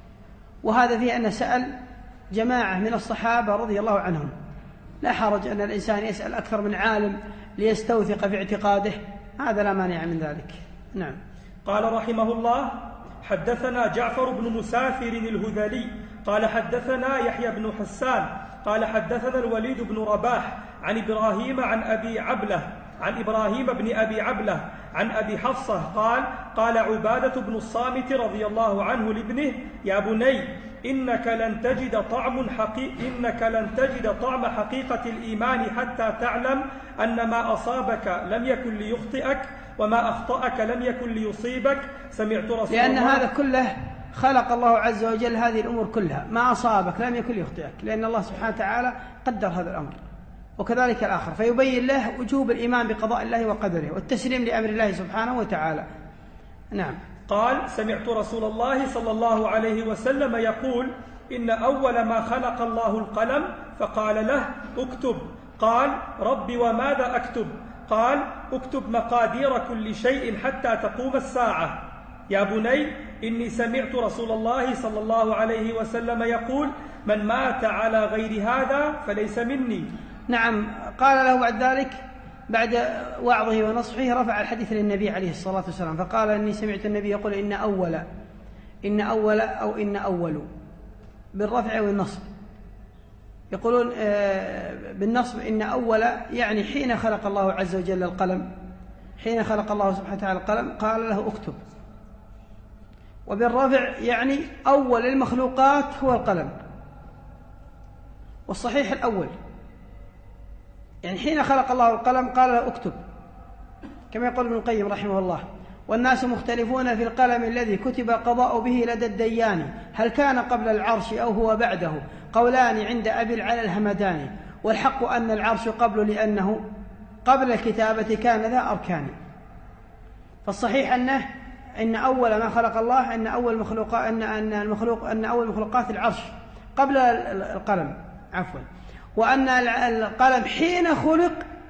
وهذا فيه أن سأل جماعة من الصحابة رضي الله عنهم. لا حرج أن الإنسان يسأل أكثر من عالم ليستوثق في اعتقاده، هذا لا مانع من ذلك. نعم. قال رحمه الله حدثنا جعفر بن مسافر الهذلي قال حدثنا يحيى بن حسان قال حدثنا الوليد بن رباح عن إبراهيم عن أبي عبلة عن إبراهيم بن أبي عبلة عن أبي حفصة قال قال عبادة بن الصامت رضي الله عنه لابنه يا بني إنك لن تجد طعم حقيق إنك لن تجد طعم حقيقة الإيمان حتى تعلم أن ما أصابك لم يكن ليخطئك وما أخطأك لم يكن ليصيبك. سمعت رسول لأن الله هذا كله خلق الله عز وجل هذه الأمور كلها، ما أصابك لم يكن ليخطئك، لأن الله سبحانه وتعالى قدر هذا الأمر، وكذلك الآخر. فيبين له وجوب الإيمان بقضاء الله وقدره والتسليم لأمر الله سبحانه وتعالى. نعم. قال سمعت رسول الله صلى الله عليه وسلم يقول إن أول ما خلق الله القلم فقال له اكتب. قال رب وماذا أكتب؟ قال اكتب مقادير كل شيء حتى تقوم الساعة. يا بني إني سمعت رسول الله صلى الله عليه وسلم يقول من مات على غير هذا فليس مني. نعم. قال له بعد ذلك بعد وعظه ونصحه رفع الحديث للنبي عليه الصلاة والسلام فقال إني سمعت النبي يقول إن أول إن أول أو إن أول بالرفع والنصب. يقولون بالنصب إن أول يعني حين خلق الله عز وجل القلم، حين خلق الله سبحانه وتعالى القلم قال له اكتب. وبالرفع يعني أول المخلوقات هو القلم، والصحيح الأول، يعني حين خلق الله القلم قال له اكتب، كما يقول ابن القيم رحمه الله. والناس مختلفون في القلم الذي كتب القضاء به لدى الديان، هل كان قبل العرش أو هو بعده؟ قولان عند أبي العلا الهمداني، والحق أن العرش قبل لأنه قبل الكتابة كان ذا أركان. فالصحيح أنه إن أول ما خلق الله أن أول مخلوقات أن أن المخلوق أن أول مخلوقات العرش قبل القلم عفوا، وأن القلم حين خلق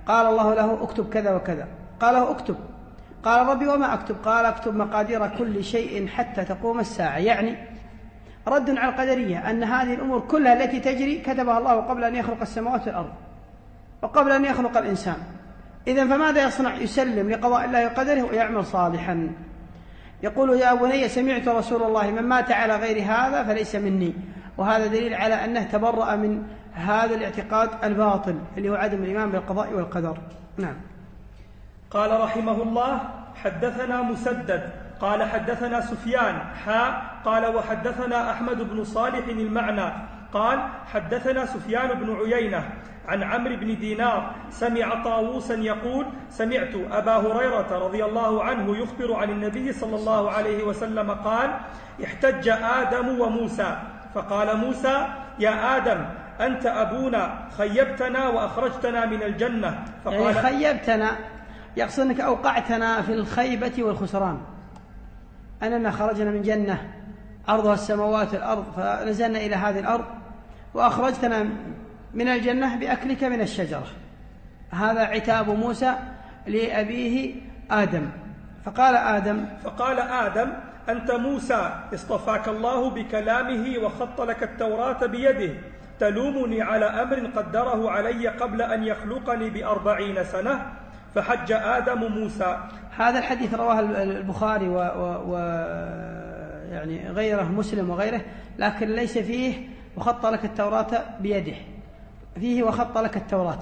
قال الله له اكتب كذا وكذا، قال له اكتب، قال ربي وما أكتب؟ قال اكتب مقادير كل شيء حتى تقوم الساعة. يعني رد على القدرية أن هذه الأمور كلها التي تجري كتبها الله قبل أن يخلق السماوات والأرض وقبل أن يخلق الإنسان. إذن فماذا يصنع؟ يسلم لقضاء الله وقدره ويعمل صالحا. يقول يا بني سمعت رسول الله من مات على غير هذا فليس مني. وهذا دليل على أنه تبرأ من هذا الاعتقاد الباطل اللي هو عدم الإيمان بالقضاء والقدر. نعم. قال رحمه الله حدثنا مسدد قال حدثنا سفيان حاء قال وحدثنا أحمد بن صالح المعنى قال حدثنا سفيان بن عيينة عن عمرو بن دينار سمع طاووسا يقول سمعت أبا هريرة رضي الله عنه يخبر عن النبي صلى الله عليه وسلم قال احتج آدم وموسى فقال موسى يا آدم أنت أبونا خيبتنا وأخرجتنا من الجنة. فقال يعني خيبتنا يقصد أنك أوقعتنا في الخيبة والخسران، أننا خرجنا من جنة عرضها السماوات والأرض فنزلنا إلى هذه الأرض وأخرجتنا من الجنة بأكلك من الشجرة. هذا عتاب موسى لأبيه آدم. فقال آدم فقال آدم أنت موسى اصطفاك الله بكلامه وخط لك التوراة بيده تلومني على أمر قدره علي قبل أن يخلقني بأربعين سنة. فحج آدم موسى. هذا الحديث رواه البخاري و, و... و... يعني غيره مسلم وغيره، لكن ليس فيه وخط لك التوراة بيده، فيه وخط لك التوراة،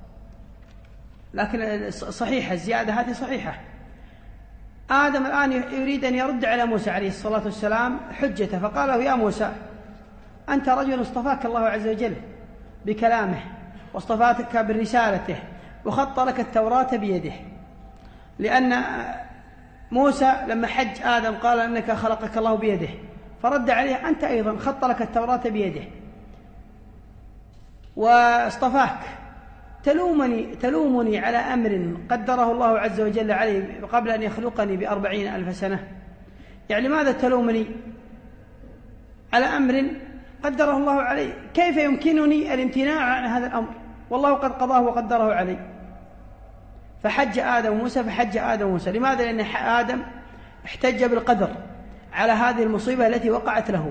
لكن صحيحة الزيادة هذه صحيحة. آدم الآن يريد أن يرد على موسى عليه الصلاة والسلام حجته، فقال له يا موسى أنت رجل اصطفاك الله عز وجل بكلامه واصطفاك برسالته وخط لك التوراة بيده، لأن موسى لما حج آدم قال أنك خلقك الله بيده، فرد عليه أنت أيضا خط لك التوراة بيده واصطفاك، تلومني, تلومني على أمر قدره الله عز وجل علي قبل أن يخلقني بأربعين ألف سنة. يعني ماذا تلومني على أمر قدره الله علي؟ كيف يمكنني الامتناع عن هذا الأمر والله قد قضاه وقدره علي؟ فحج آدم موسى فحج آدم موسى. لماذا؟ لأن آدم احتج بالقدر على هذه المصيبة التي وقعت له،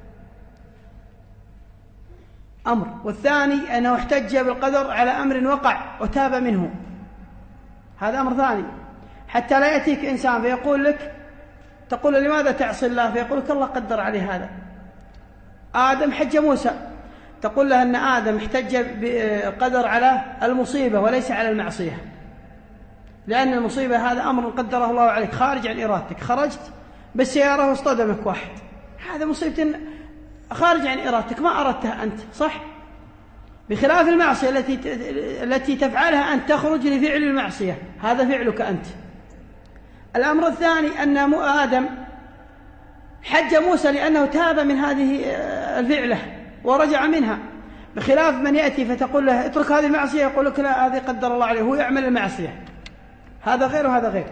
أمر. والثاني أنه احتج بالقدر على أمر وقع وتاب منه، هذا أمر ثاني. حتى لا يأتيك إنسان فيقول لك تقول لماذا تعصي الله فيقول لك الله قدر عليه هذا. آدم حج موسى، تقول له أن آدم احتج بقدر على المصيبة وليس على المعصية، لأن المصيبة هذا أمر قدره الله عليك خارج عن إرادتك، خرجت بالسيارة واصطدمك واحد، هذا مصيبة خارج عن إرادتك ما أردتها أنت، صح؟ بخلاف المعصية التي التي تفعلها أنت، تخرج لفعل المعصية، هذا فعلك أنت. الأمر الثاني أن آدم حج موسى لأنه تاب من هذه الفعلة ورجع منها، بخلاف من يأتي فتقول له اترك هذه المعصية يقول لك لا هذه قدر الله عليه، هو يعمل المعصية، هذا غير وهذا غير.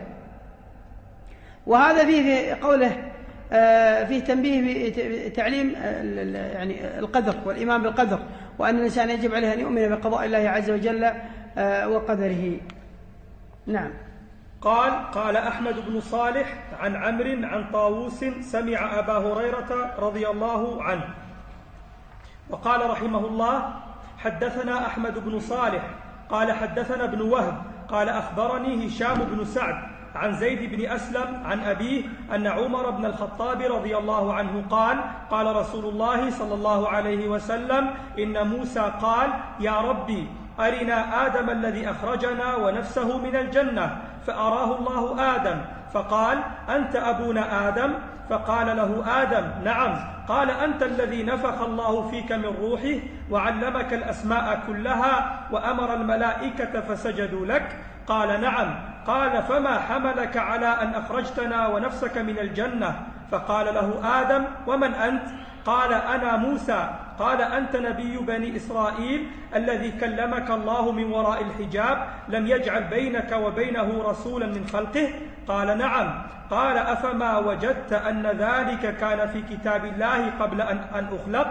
وهذا فيه قوله فيه تنبيه بتعليم يعني القدر والإيمان بالقدر، وأن الإنسان يجب عليه أن يؤمن بقضاء الله عز وجل وقدره. نعم. قال قال أحمد بن صالح عن عمرو عن طاووس سمع أبا هريرة رضي الله عنه. وقال رحمه الله حدثنا أحمد بن صالح قال حدثنا ابن وهب قال أخبرني هشام بن سعد عن زيد بن أسلم عن أبيه أن عمر بن الخطاب رضي الله عنه قال قال رسول الله صلى الله عليه وسلم إن موسى قال يا ربي أرنا آدم الذي أخرجنا ونفسه من الجنة، فأراه الله آدم فقال أنت أبونا آدم؟ فقال له آدم نعم. قال أنت الذي نفخ الله فيك من روحه وعلمك الأسماء كلها وأمر الملائكة فسجدوا لك؟ قال نعم. قال فما حملك على أن أخرجتنا ونفسك من الجنة؟ فقال له آدم ومن أنت؟ قال أنا موسى. قال أنت نبي بني إسرائيل الذي كلمك الله من وراء الحجاب، لم يجعل بينك وبينه رسولا من خلقه؟ قال نعم. قال أفما وجدت أن ذلك كان في كتاب الله قبل أن, أن أخلق؟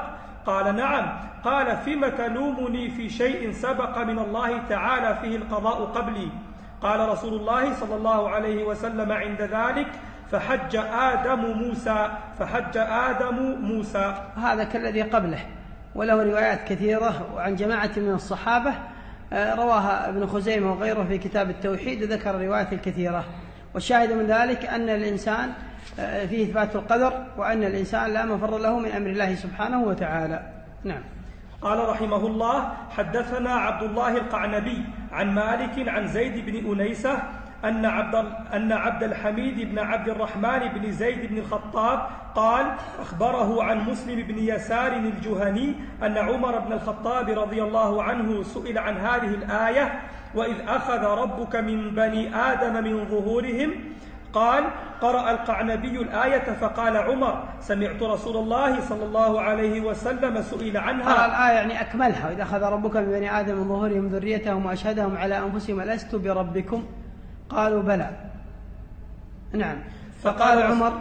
قال نعم. قال فيم تلومني في شيء سبق من الله تعالى فيه القضاء قبلي؟ قال رسول الله صلى الله عليه وسلم عند ذلك فحج آدم موسى فحج آدم موسى. هذا كالذي قبله، وله روايات كثيرة وعن جماعة من الصحابة رواها ابن خزيمة وغيره في كتاب التوحيد وذكر الروايات الكثيرة. والشاهد من ذلك أن الإنسان فيه إثبات القدر، وأن الإنسان لا مفر له من أمر الله سبحانه وتعالى. نعم. قال رحمه الله حدثنا عبد الله القعنبي عن مالك عن زيد بن أنيسة أن عبد, أن عبد الحميد بن عبد الرحمن بن زيد بن الخطاب قال أخبره عن مسلم بن يسار الجهني أن عمر بن الخطاب رضي الله عنه سئل عن هذه الآية وإذ أخذ ربك من بني آدم من ظهورهم، قال قرأ القعنبي الآية فقال عمر سمعت رسول الله صلى الله عليه وسلم سئل عنها. قرأ الآية يعني أكملها، وإذ أخذ ربك من بني آدم من ظهورهم ذريتهم وأشهدهم على أنفسهم ألست بربكم قالوا بلى. نعم. فقال عمر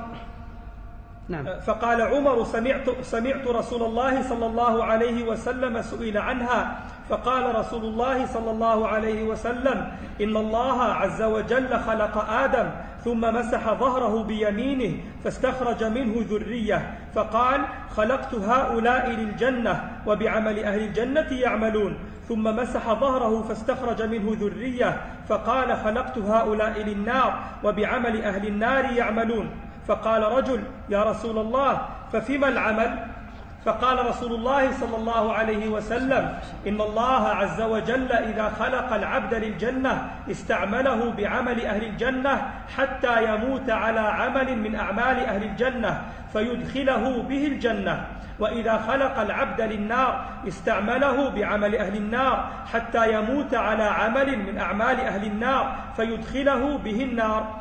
نعم. فقال عمر سمعت, سمعت رسول الله صلى الله عليه وسلم سئل عنها، فقال رسول الله صلى الله عليه وسلم إن الله عز وجل خلق آدم ثم مسح ظهره بيمينه فاستخرج منه ذرية، فقال خلقت هؤلاء للجنة وبعمل أهل الجنة يعملون، ثم مسح ظهره فاستخرج منه ذرية، فقال خلقت هؤلاء للنار وبعمل أهل النار يعملون. فقال رجل يا رسول الله ففيما العمل؟ فقال رسول الله صلى الله عليه وسلم إن الله عز وجل إذا خلق العبد للجنة استعمله بعمل أهل الجنة حتى يموت على عمل من أعمال أهل الجنة فيدخله به الجنة، وإذا خلق العبد للنار استعمله بعمل أهل النار حتى يموت على عمل من أعمال أهل النار فيدخله به النار.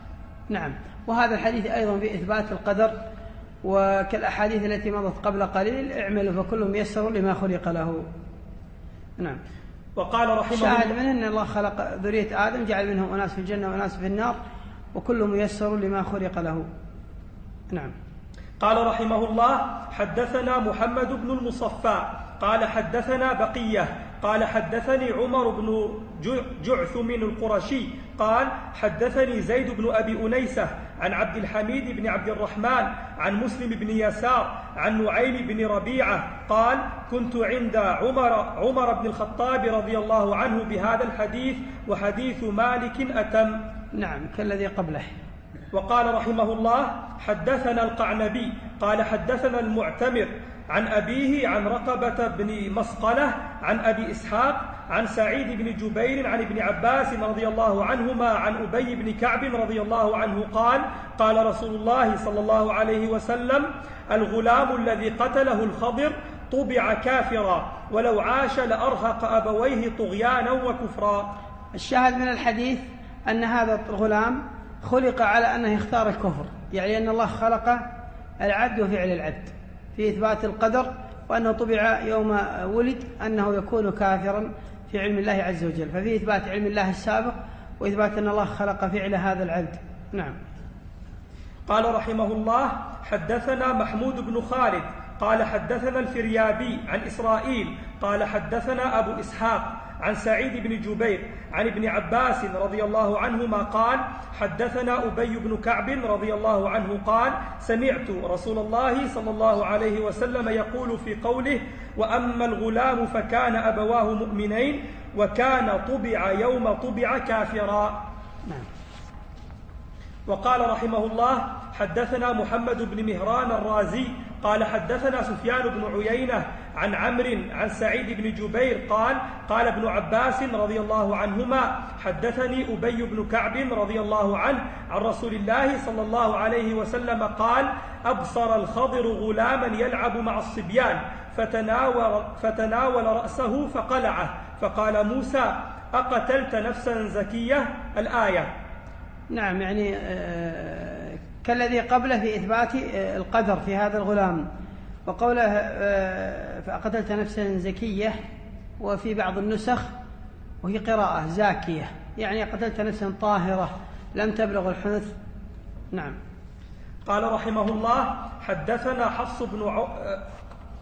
نعم. وهذا الحديث أيضا في إثبات القدر، وكالأحاديث التي مضت قبل قليل اعملوا فكل ميسر لما خلق له. نعم. وقال رحمه الله شاهد منه أن الله خلق ذرية آدم جعل منهم أناس في الجنة وأناس في النار وكل ميسر لما خلق له. نعم. قال رحمه الله حدثنا محمد بن المصفى قال حدثنا بقية قال حدثني عمر بن جعثم القرشي قال حدثني زيد بن أبي أنيسة عن عبد الحميد بن عبد الرحمن عن مسلم بن يسار عن نعيم بن ربيعة قال كنت عند عمر, عمر بن الخطاب رضي الله عنه بهذا الحديث وحديث مالك أتم. نعم كالذي قبله. وقال رحمه الله حدثنا القعنبي قال حدثنا المعتمر عن أبيه عن رقبة بن مسقلة عن أبي إسحاق عن سعيد بن جبير عن ابن عباس رضي الله عنهما عن أبي بن كعب رضي الله عنه قال قال رسول الله صلى الله عليه وسلم الغلام الذي قتله الخضر طبع كافرا ولو عاش لأرهق أبويه طغيانا وكفرا. الشاهد من الحديث أن هذا الغلام خلق على أنه يختار الكفر، يعني أن الله خلق العبد وفعل العبد في إثبات القدر، وأنه طبع يوم ولد أنه يكون كافرا في علم الله عز وجل، ففي إثبات علم الله السابق وإثبات أن الله خلق فعل هذا العبد. نعم. قال رحمه الله حدثنا محمود بن خالد قال حدثنا الفريابي عن إسرائيل قال حدثنا أبو إسحاق عن سعيد بن جبير عن ابن عباس رضي الله عنهما قال حدثنا أبي بن كعب رضي الله عنه قال سمعت رسول الله صلى الله عليه وسلم يقول في قوله وأما الغلام فكان أبواه مؤمنين وكان طبع يوم طبع كافرا. وقال رحمه الله حدثنا محمد بن مهران الرازي قال حدثنا سفيان بن عيينة عن عمرو عن سعيد بن جبير قال قال ابن عباس رضي الله عنهما حدثني أبي بن كعب رضي الله عنه عن رسول الله صلى الله عليه وسلم قال أبصر الخضر غلاما يلعب مع الصبيان فتناول, فتناول رأسه فقلعه فقال موسى أقتلت نفسا زكية الآية. نعم، يعني كالذي قبله في إثبات القدر في هذا الغلام، وقوله فأقتلت نفسا زكية، وفي بعض النسخ وهي قراءة زاكية، يعني قتلت نفسا طاهرة لم تبلغ الحنث. نعم. قال رحمه الله حدثنا حفص بن عو...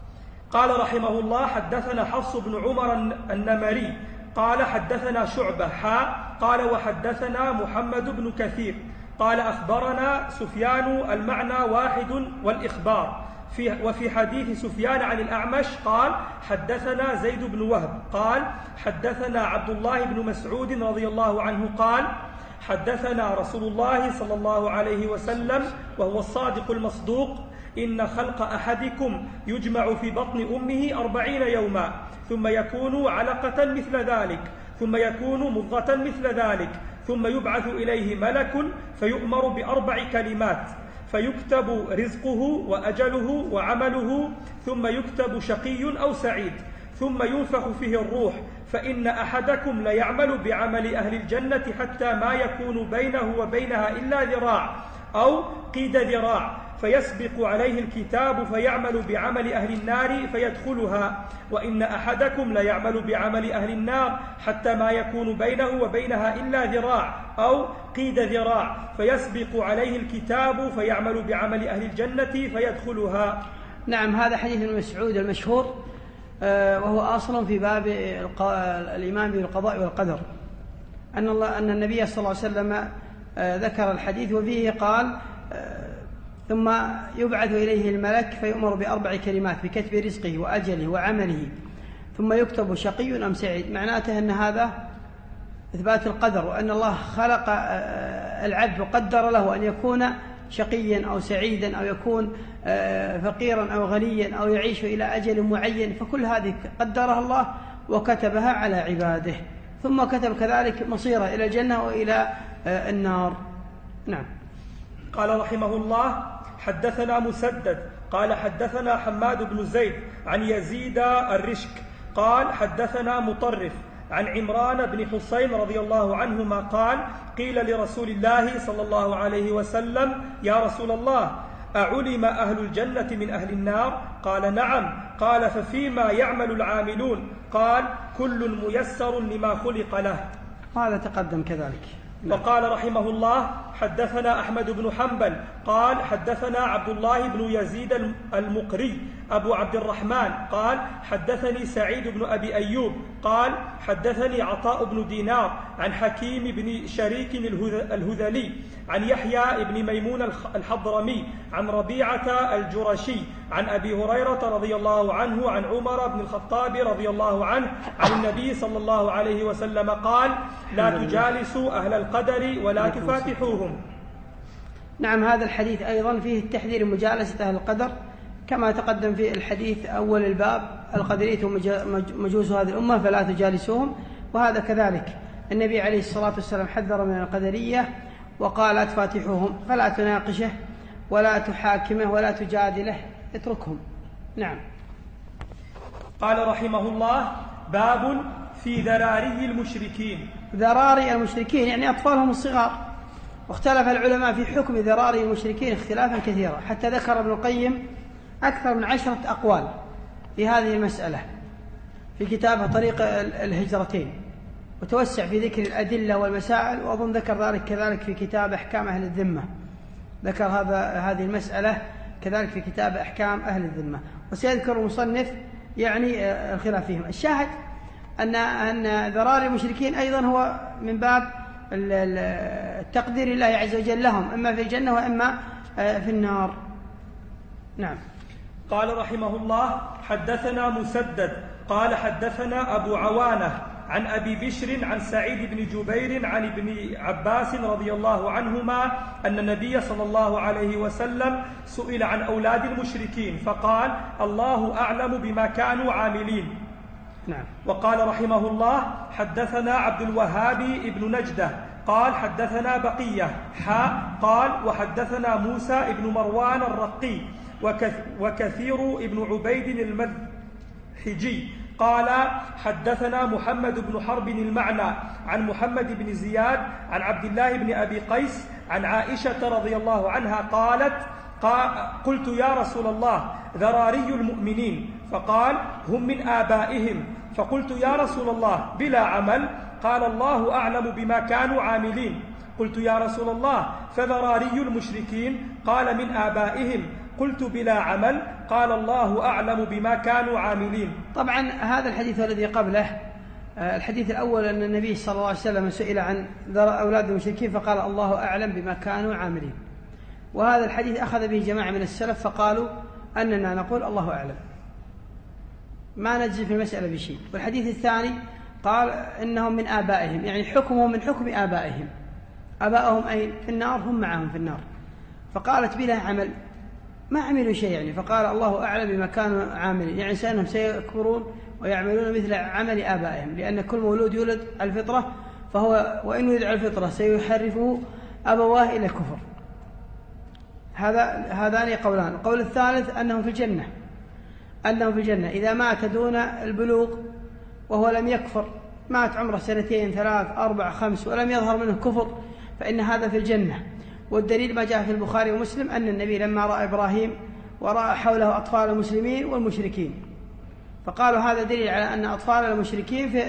قال رحمه الله: حدثنا حفص بن عمر النمري قال حدثنا شعبة حاء قال وحدثنا محمد بن كثير قال أخبرنا سفيان المعنى واحد والإخبار في وفي حديث سفيان عن الأعمش قال حدثنا زيد بن وهب قال حدثنا عبد الله بن مسعود رضي الله عنه قال حدثنا رسول الله صلى الله عليه وسلم وهو الصادق المصدوق: إن خلق أحدكم يجمع في بطن أمه أربعين يوما ثم يكون علقة مثل ذلك ثم يكون مضغة مثل ذلك ثم يبعث إليه ملك فيؤمر بأربع كلمات فيكتب رزقه وأجله وعمله ثم يكتب شقي أو سعيد ثم ينفخ فيه الروح فإن أحدكم ليعمل بعمل أهل الجنة حتى ما يكون بينه وبينها إلا ذراع أو قيد ذراع فيسبق عليه الكتاب فيعمل بعمل أهل النار فيدخلها وإن أحدكم ليعمل بعمل أهل النار حتى ما يكون بينه وبينها إلا ذراع أو قيد ذراع فيسبق عليه الكتاب فيعمل بعمل أهل الجنة فيدخلها. نعم، هذا حديث ابن مسعود المشهور، وهو أصل في باب الإيمان بالقضاء والقدر، أن الله أن النبي صلى الله عليه وسلم ذكر الحديث وفيه قال: ثم يبعث إليه الملك فيؤمر بأربع كلمات بكتب رزقه وأجله وعمله ثم يكتب شقي أم سعيد. معناته أن هذا إثبات القدر، وأن الله خلق العبد وقدر له أن يكون شقيا أو سعيدا أو يكون فقيرا أو غنيا أو يعيش إلى أجل معين، فكل هذه قدرها الله وكتبها على عباده، ثم كتب كذلك مصيره إلى الجنة وإلى النار. نعم. قال رحمه الله: حدثنا مسدد قال حدثنا حماد بن زيد عن يزيد الرشك قال حدثنا مطرف عن عمران بن حسين رضي الله عنهما قال: قيل لرسول الله صلى الله عليه وسلم: يا رسول الله، أعلم أهل الجنة من أهل النار؟ قال: نعم. قال: ففيما يعمل العاملون؟ قال: كل ميسر لما خلق له. هذا تقدم كذلك. وقال رحمه الله: حدثنا أحمد بن حنبل قال حدثنا عبد الله بن يزيد المقري أبو عبد الرحمن قال حدثني سعيد بن أبي أيوب قال حدثني عطاء بن دينار عن حكيم بن شريك الهذلي عن يحيى بن ميمون الحضرمي عن ربيعة الجرشي عن أبي هريرة رضي الله عنه عن عمر بن الخطاب رضي الله عنه عن النبي صلى الله عليه وسلم قال: لا تجالسوا أهل القدر ولا تفاتحوهم. نعم، هذا الحديث أيضا فيه التحذير من مجالسة أهل القدر، كما تقدم في الحديث أول الباب: القدرية مجوس هذه الأمة فلا تجالسوهم. وهذا كذلك النبي عليه الصلاة والسلام حذر من القدرية وقال: لا تفاتحوهم، فلا تناقشه ولا تحاكمه ولا تجادله، اتركهم. نعم. قال رحمه الله: باب في ذراري المشركين. ذراري المشركين يعني أطفالهم الصغار، واختلف العلماء في حكم ذراري المشركين اختلافا كثيرا، حتى ذكر ابن القيم أكثر من عشرة أقوال في هذه المسألة في كتابه طريق الهجرتين، وتوسع في ذكر الأدلة والمسائل، وأظن ذكر ذلك كذلك في كتاب أحكام أهل الذمة، ذكر هذا هذه المسألة كذلك في كتاب أحكام أهل الذمة، وسيذكر المصنف يعني الخلاف فيهم. الشاهد أن أن ذراري المشركين أيضا هو من باب التقدير الله عز وجل لهم، إما في الجنة وإما في النار. نعم. قال رحمه الله: حدثنا مسدد قال حدثنا أبو عوانة عن أبي بشر عن سعيد بن جبير عن ابن عباس رضي الله عنهما أن النبي صلى الله عليه وسلم سئل عن أولاد المشركين فقال: الله أعلم بما كانوا عاملين. نعم. وقال رحمه الله: حدثنا عبد الوهاب بن نجدة قال حدثنا بقية حاء قال وحدثنا موسى بن مروان الرقي وكثير بن عبيد المذحجي قال حدثنا محمد بن حرب المعنى عن محمد بن زياد عن عبد الله بن أبي قيس عن عائشة رضي الله عنها قالت: قلت يا رسول الله، ذراري المؤمنين؟ فقال: هم من آبائهم. فقلت يا رسول الله بلا عمل؟ قال: الله أعلم بما كانوا عاملين. قلت يا رسول الله فذراري المشركين؟ قال: من آبائهم. قلت بلا عمل. قال الله أعلم بما كانوا عاملين. طبعا هذا الحديث الذي قبله، الحديث الأول أن النبي صلى الله عليه وسلم سئل عن أولاد المشركين فقال الله أعلم بما كانوا عاملين، وهذا الحديث أخذ به جماعة من السلف فقالوا أننا نقول الله أعلم، ما نجزم في المسألة بشيء. والحديث الثاني قال إنهم من آبائهم، يعني حكمهم من حكم آبائهم، آبائهم أي في النار هم معهم في النار، فقالت بلا عمل، ما عملوا شيء يعني، فقال الله أعلم بما كانوا عاملين، يعني سأنهم سيكبرون ويعملون مثل عمل آبائهم، لأن كل مولود يولد الفطرة، فهو وإن ولد على الفطرة سيحرفه أبواه إلى الكفر. هذا هذان قولان. القول الثالث أنهم في الجنة، أنهم في الجنة إذا مات دون البلوغ وهو لم يكفر، مات عمره سنتين ثلاث أربع خمس ولم يظهر منه كفر، فإن هذا في الجنة. والدليل ما جاء في البخاري ومسلم أن النبي لما رأى إبراهيم ورأى حوله أطفال المسلمين والمشركين، فقالوا هذا دليل على أن أطفال المشركين في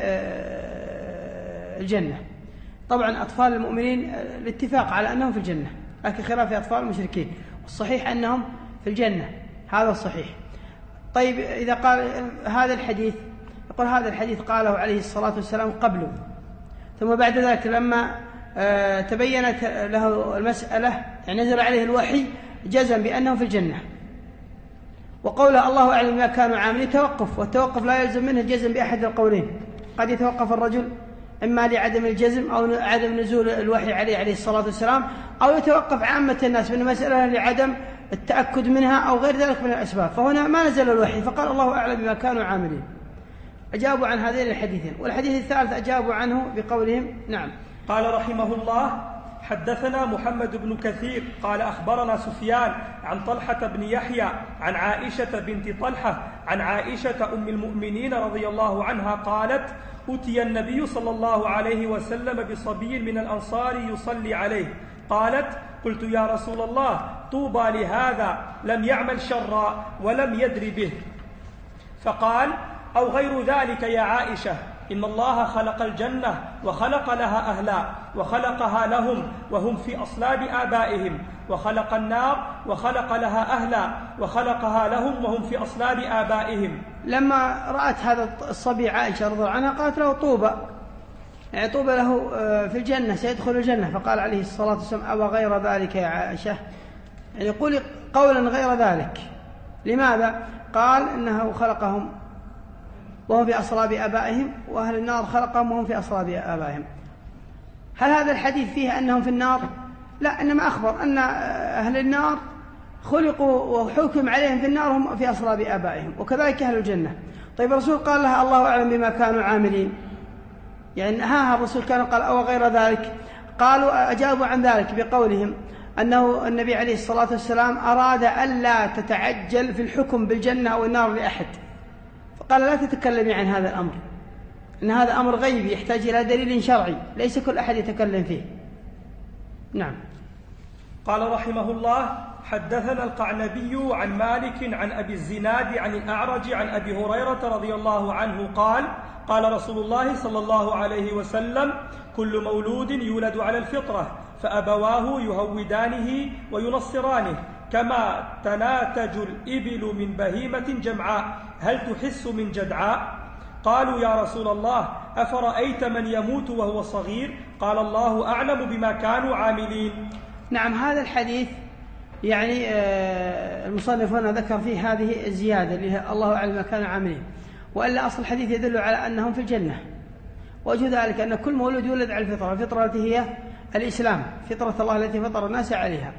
الجنة. طبعا أطفال المؤمنين الاتفاق على أنهم في الجنة، لكن خلاف أطفال المشركين، والصحيح أنهم في الجنة، هذا الصحيح. طيب إذا قال هذا الحديث، يقول هذا الحديث قاله عليه الصلاة والسلام قبله، ثم بعد ذلك لما تبينت له المسألة يعني نزل عليه الوحي جزم بأنهم في الجنة. وقوله الله أعلم ما كانوا عاملين توقف، والتوقف لا يلزم منه الجزم بأحد القولين، قد يتوقف الرجل إما لعدم الجزم أو عدم نزول الوحي عليه عليه الصلاة والسلام، أو يتوقف عامة الناس من المسألة لعدم التأكد منها أو غير ذلك من الأسباب، فهنا ما نزل الوحي فقال الله أعلم بما كانوا عاملين. أجابوا عن هذين الحديثين. والحديث الثالث أجابوا عنه بقولهم نعم. قال رحمه الله: حدثنا محمد بن كثير قال أخبرنا سفيان عن طلحة بن يحيى عن عائشة بنت طلحة عن عائشة أم المؤمنين رضي الله عنها قالت: أتي النبي صلى الله عليه وسلم بصبي من الأنصار يصلي عليه، قالت: قلت يا رسول الله طوبى لهذا لم يعمل شرا ولم يدر به، فقال: أو غير ذلك يا عائشة، إن الله خلق الجنة وخلق لها أهلا وخلقها لهم وهم في أصلاب آبائهم، وخلق النار وخلق لها أهلا وخلقها لهم وهم في أصلاب آبائهم. لما رأت هذا الصبي عائشة رضي الله عنها قالت له طوبى، يعني طوبى له في الجنة سيدخل الجنة، فقال عليه الصلاة والسلام: أو غير ذلك يا عائشة، يعني قولي قولا غير ذلك. لماذا؟ قال إنه خلقهم وهم في أصلاب آبائهم، وأهل النار خلقهم وهم في أصلاب آبائهم. هل هذا الحديث فيه أنهم في النار؟ لا، إنما أخبر أن أهل النار خلقوا وحكم عليهم في النار هم في أصلاب آبائهم، وكذلك أهل الجنة. طيب الرسول قال لها الله أعلم بما كانوا عاملين، يعني ها الرسول كان قال أو غير ذلك، قالوا أجابوا عن ذلك بقولهم أنه النبي عليه الصلاة والسلام أراد ألا تتعجل في الحكم بالجنة أو النار لأحد، فقال لا تتكلمي عن هذا الأمر، إن هذا أمر غيبي يحتاج إلى دليل شرعي، ليس كل أحد يتكلم فيه. نعم. قال رحمه الله: حدثنا القعنبي عن مالك عن أبي الزناد عن الأعرج عن أبي هريرة رضي الله عنه قال: قال رسول الله صلى الله عليه وسلم: كل مولود يولد على الفطرة، فأبواه يهودانه وينصرانه، كما تناتج الإبل من بهيمة جمعاء، هل تحس من جدعاء؟ قالوا يا رسول الله أفرأيت من يموت وهو صغير؟ قال الله أعلم بما كانوا عاملين. نعم، هذا الحديث يعني المصنف هنا ذكر فيه هذه الزيادة اللي هي الله أعلم بما كانوا عاملين، وإلا أصل الحديث يدل على أنهم في الجنة. وجه ذلك أن كل مولود يولد على الفطرة، الفطرة التي هي الإسلام، فطرة الله التي فطر الناس عليها.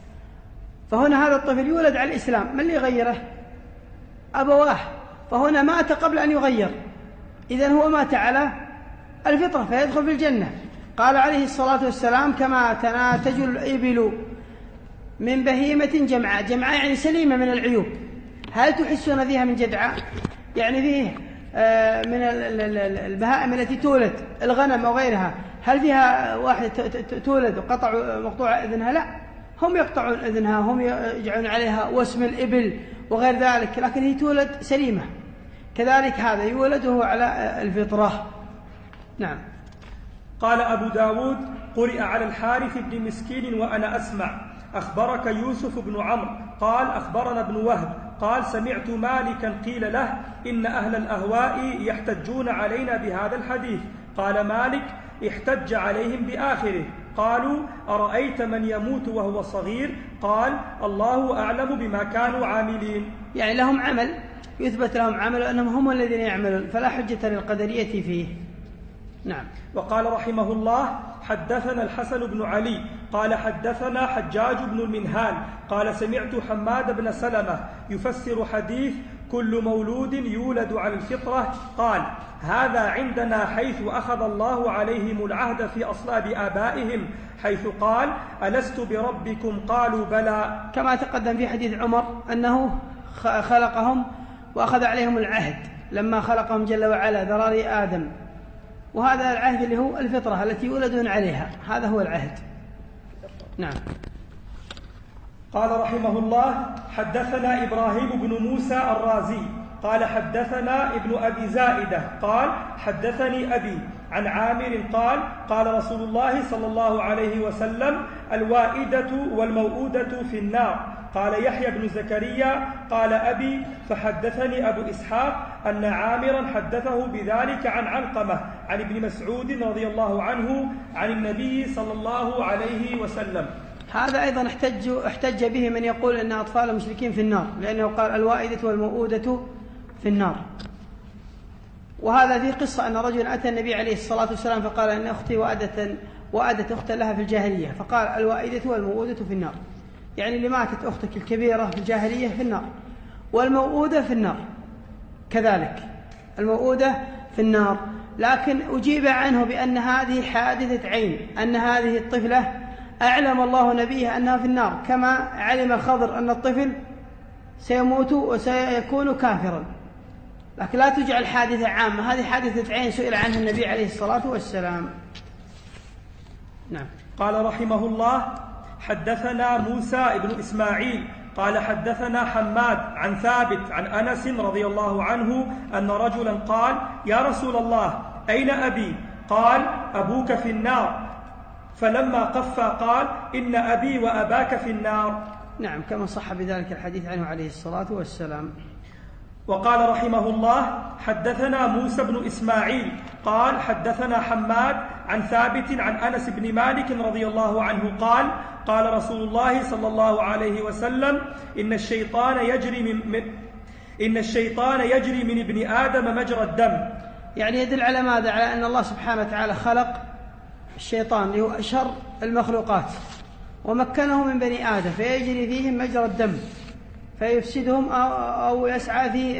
فهنا هذا الطفل يولد على الإسلام، من اللي يغيره؟ أبواه، فهنا مات قبل أن يغير، إذن هو مات على الفطرة فيدخل في الجنة. قال عليه الصلاة والسلام: كما تناتج الإبل من بهيمة جمعاء، جمعاء يعني سليمة من العيوب، هل تحسون فيها من جدعاء؟ يعني فيه من البهائم التي تولد، الغنم أو غيرها، هل فيها واحدة تولد وقطع مقطوع إذنها؟ لا، هم يقطعون إذنها، هم يجعلون عليها وسم الإبل وغير ذلك، لكن هي تولد سليمة. كذلك هذا يولد وهو على الفطرة. نعم. قال أبو داود: قرئ على الحارث بن مسكين وأنا أسمع: أخبرك يوسف بن عمرو قال أخبرنا ابن وهب قال سمعت مالكا قيل له إن أهل الأهواء يحتجون علينا بهذا الحديث. قال مالك احتج عليهم بآخره. قالوا أرأيت من يموت وهو صغير؟ قال الله أعلم بما كانوا عاملين. يعني لهم عمل، يثبت لهم عمل أنهم هم الذين يعملون، فلا حجة للقدرية فيه. نعم. وقال رحمه الله حدثنا الحسن بن علي قال حدثنا حجاج بن المنهال قال سمعت حماد بن سلمة يفسر حديث كل مولود يولد على الفطرة. قال هذا عندنا حيث أخذ الله عليهم العهد في أصلاب آبائهم، حيث قال ألست بربكم قالوا بلى، كما تقدم في حديث عمر أنه خلقهم وأخذ عليهم العهد لما خلقهم جل وعلا ذراري آدم، وهذا العهد اللي هو الفطرة التي يولدون عليها، هذا هو العهد. نعم. قال رحمه الله حدثنا إبراهيم بن موسى الرازي قال حدثنا ابن أبي زائدة قال حدثني أبي عن عامر قال قال رسول الله صلى الله عليه وسلم الوائدة والموؤودة في النار. قال يحيى بن زكريا قال أبي فحدثني أبو إسحاق أن عامرا حدثه بذلك عن علقمة عن ابن مسعود رضي الله عنه عن النبي صلى الله عليه وسلم. هذا أيضا احتج, احتج به من يقول أن أطفال المشركين في النار، لأنه قال الوائدة والموؤودة في النار. وهذا في قصة أن رجل أتى النبي عليه الصلاة والسلام فقال أن أختي وأدت, وأدت أختا لها في الجاهلية، فقال الوائدة والموؤودة في النار، يعني اللي ماتت أختك الكبيرة في الجاهلية في النار، والموؤودة في النار كذلك، الموؤودة في النار. لكن أجيب عنه بأن هذه حادثة عين، أن هذه الطفلة أعلم الله نبيه أنها في النار، كما علم الخضر أن الطفل سيموت وسيكون كافرا، لكن لا تجعل حادثة عامة، هذه حادثة عين سئل عنها النبي عليه الصلاة والسلام. نعم. قال رحمه الله حدثنا موسى بن إسماعيل قال حدثنا حماد عن ثابت عن أنس رضي الله عنه أن رجلا قال يا رسول الله أين أبي؟ قال أبوك في النار، فلما قف قال إن أبي وأباك في النار. نعم، كما صح بذلك الحديث عنه عليه الصلاة والسلام. وقال رحمه الله حدثنا موسى بن إسماعيل قال حدثنا حماد عن ثابت عن أنس بن مالك رضي الله عنه قال قال رسول الله صلى الله عليه وسلم إن الشيطان يجري من إن الشيطان يجري من ابن آدم مجرى الدم. يعني يدل على ماذا؟ على أن الله سبحانه وتعالى خلق الشيطان اللي هو أشر المخلوقات ومكنه من بني آدم فيجري فيهم مجرى الدم فيفسدهم أو يسعى في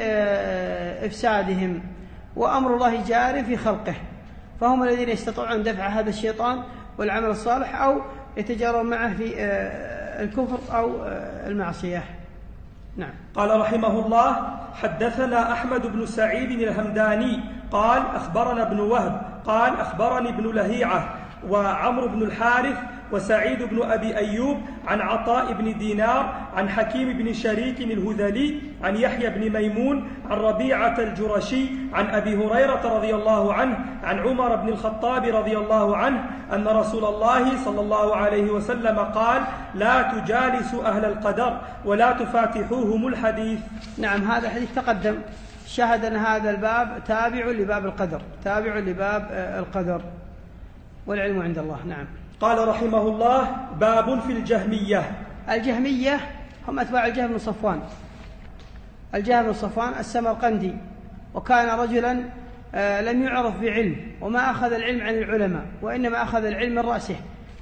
إفسادهم، وأمر الله جاري في خلقه، فهم الذين يستطيعون دفع هذا الشيطان والعمل الصالح أو يتجارون معه في الكفر أو المعصية. نعم. قال رحمه الله حدثنا أحمد بن سعيد الهمداني قال أخبرنا ابن وهب قال أخبرني ابن لهيعة وعمرو بن الحارث وسعيد بن أبي أيوب عن عطاء بن دينار عن حكيم بن شريك الهذلي عن يحيى بن ميمون عن ربيعة الجرشي عن أبي هريرة رضي الله عنه عن عمر بن الخطاب رضي الله عنه أن رسول الله صلى الله عليه وسلم قال لا تجالسوا أهل القدر ولا تفاتحوهم الحديث. نعم، هذا الحديث تقدم، شهد أن هذا الباب تابع لباب القدر، تابع لباب القدر والعلم عند الله. نعم. قال رحمه الله باب في الجهمية. الجهمية هم أتباع الجهم بن صفوان. الجهم بن صفوان السمرقندي، وكان رجلا لم يعرف بعلم وما أخذ العلم عن العلماء، وإنما أخذ العلم من رأسه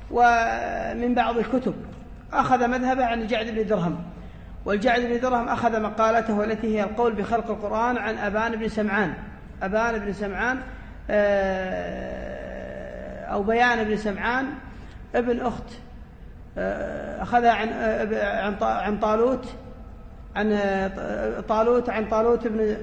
ومن بعض الكتب. أخذ مذهبه عن الجعد بن درهم، والجعد بن درهم أخذ مقالته التي هي القول بخلق القرآن عن أبان بن سمعان أبان بن سمعان أو بيان بن سمعان ابن أخت أخذها عن عن طالوت عن طالوت عن طالوت ابن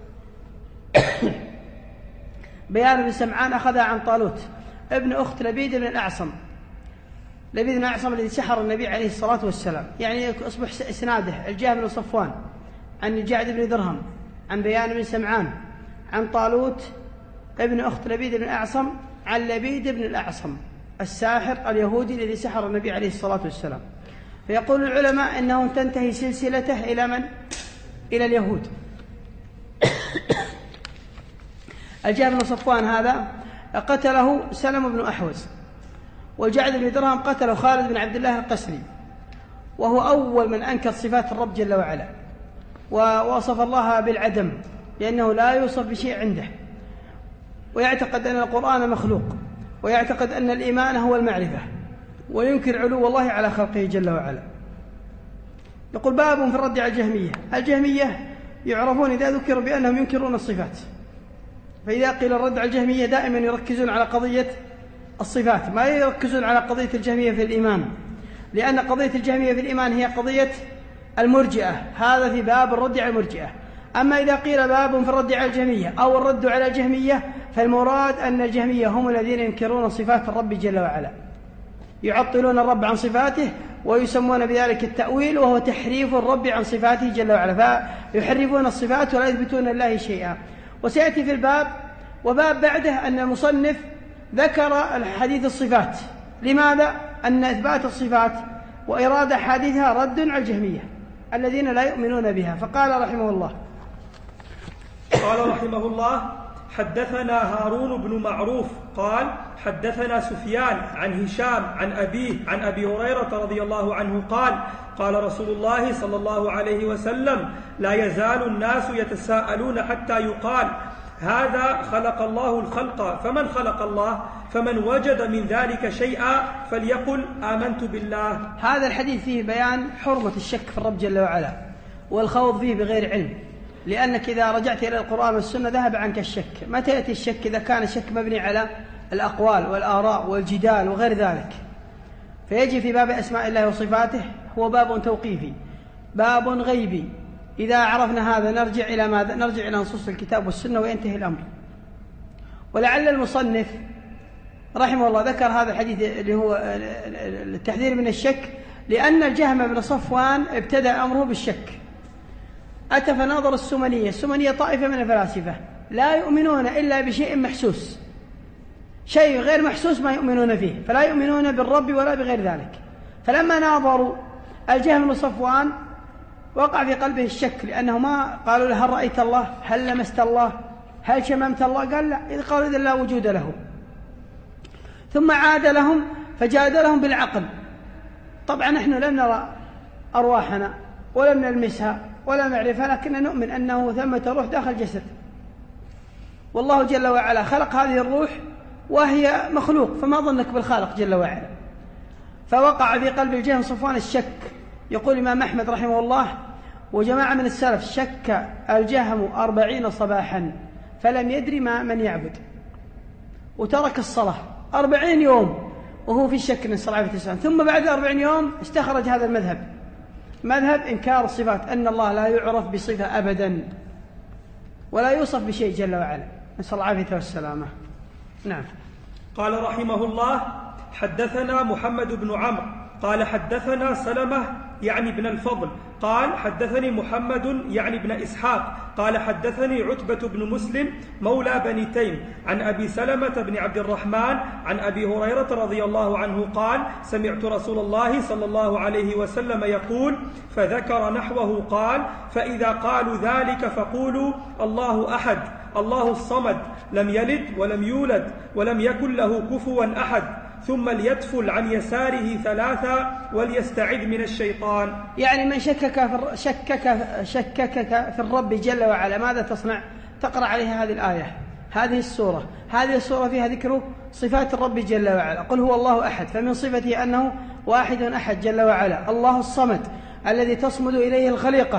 بيان بن سمعان أخذها عن طالوت ابن أخت لبيد بن الأعصم لبيد بن الأعصم الذي سحر النبي عليه الصلاة والسلام. يعني أصبح إسناده الجهم بن صفوان عن الجعد بن درهم عن بيان بن سمعان عن طالوت ابن أخت لبيد بن الأعصم عن لبيد بن الأعصم الساحر اليهودي الذي سحر النبي عليه الصلاة والسلام. فيقول العلماء إنه تنتهي سلسلته إلى من؟ إلى اليهود. الجهم بن صفوان هذا قتله سلم بن أحوز، والجعد بن درهم قتله خالد بن عبد الله القسري، وهو أول من أنكر صفات الرب جل وعلا، ووصف الله بالعدم لأنه لا يوصف بشيء عنده، ويعتقد أن القرآن مخلوق، ويعتقد أن الإيمان هو المعرفة، وينكر علو الله على خلقه جل وعلا. يقول باب في الرد على الجهمية. الجهمية يعرفون إذا ذكروا بأنهم ينكرون الصفات، فإذا قيل الرد على الجهمية دائما يركزون على قضية الصفات، ما يركزون على قضية الجهمية في الإيمان، لأن قضية الجهمية في الإيمان هي قضية المرجئة، هذا في باب الرد على المرجئة. أما إذا قيل باب في الرد على الجهمية أو الرد على الجهمية، فالمراد أن الجهمية هم الذين ينكرون صفات الرب جل وعلا، يعطلون الرب عن صفاته، ويسمون بذلك التأويل، وهو تحريف الرب عن صفاته جل وعلا، فيحرفون الصفات ولا يثبتون الله شيئا. وسيأتي في الباب وباب بعده أن المصنف ذكر حديث الصفات. لماذا؟ أن إثبات الصفات وإرادة حديثها رد على الجهمية الذين لا يؤمنون بها. فقال رحمه الله قال رحمه الله: حدثنا هارون بن معروف قال حدثنا سفيان عن هشام عن أبيه عن أبي هريرة رضي الله عنه قال: قال رسول الله صلى الله عليه وسلم: لا يزال الناس يتساءلون حتى يقال هذا خلق الله الخلق فمن خلق الله، فمن وجد من ذلك شيئا فليقل آمنت بالله. هذا الحديث فيه بيان حرمة الشك في الرب جل وعلا والخوض فيه بغير علم، لأنك إذا رجعت إلى القرآن والسنة ذهب عنك الشك. متى يأتي الشك؟ إذا كان الشك مبني على الأقوال والآراء والجدال وغير ذلك. فيجي في باب أسماء الله وصفاته هو باب توقيفي، باب غيبي. إذا عرفنا هذا نرجع إلى ماذا؟ نرجع إلى نصوص الكتاب والسنة وينتهي الأمر. ولعل المصنف رحمه الله ذكر هذا الحديث اللي هو التحذير من الشك، لأن الجهم بن صفوان ابتدأ أمره بالشك. أتى فناظر السمنية. السمنية طائفة من الفلاسفة لا يؤمنون إلا بشيء محسوس، شيء غير محسوس ما يؤمنون فيه، فلا يؤمنون بالرب ولا بغير ذلك. فلما ناظروا الجهم بن صفوان وقع في قلبه الشك، لأنه ما قالوا له هل رأيت الله؟ هل لمست الله؟ هل شممت الله؟ قال لا. إذ قالوا إذن لا وجود له. ثم عاد لهم فجادلهم بالعقل. طبعا نحن لم نرى أرواحنا ولم نلمسها ولا نعرفها، لكن نؤمن أنه ثمة روح داخل جسد، والله جل وعلا خلق هذه الروح وهي مخلوق، فما ظنك بالخالق جل وعلا. فوقع في قلب الجهم صفوان الشك. يقول الإمام أحمد رحمه الله وجماعة من السلف: شك الجهم أربعين صباحا فلم يدري ما من يعبد، وترك الصلاة أربعين يوم وهو في الشك من صلاة التسعين. ثم بعد أربعين يوم استخرج هذا المذهب، مذهب إنكار الصفات، أن الله لا يعرف بصفة أبدا ولا يوصف بشيء جل وعلا، نسأل العافية والسلامة. نعم. قال رحمه الله: حدثنا محمد بن عمرو قال حدثنا سلمة يعني بن الفضل قال حدثني محمد يعني بن إسحاق قال حدثني عتبة بن مسلم مولى بني تيم عن أبي سلمة بن عبد الرحمن عن أبي هريرة رضي الله عنه قال: سمعت رسول الله صلى الله عليه وسلم يقول، فذكر نحوه قال: فإذا قالوا ذلك فقولوا الله أحد الله الصمد لم يلد ولم يولد ولم يكن له كفوا أحد، ثم ليتفل عن يساره ثلاثة وليستعذ من الشيطان. يعني من شكك في, شكك شككك في الرب جل وعلا ماذا تصنع؟ تقرأ عليها هذه الآية، هذه السورة. هذه السورة فيها ذكر صفات الرب جل وعلا. قل هو الله أحد، فمن صفته أنه واحد أحد جل وعلا. الله الصمد الذي تصمد إليه الخليقة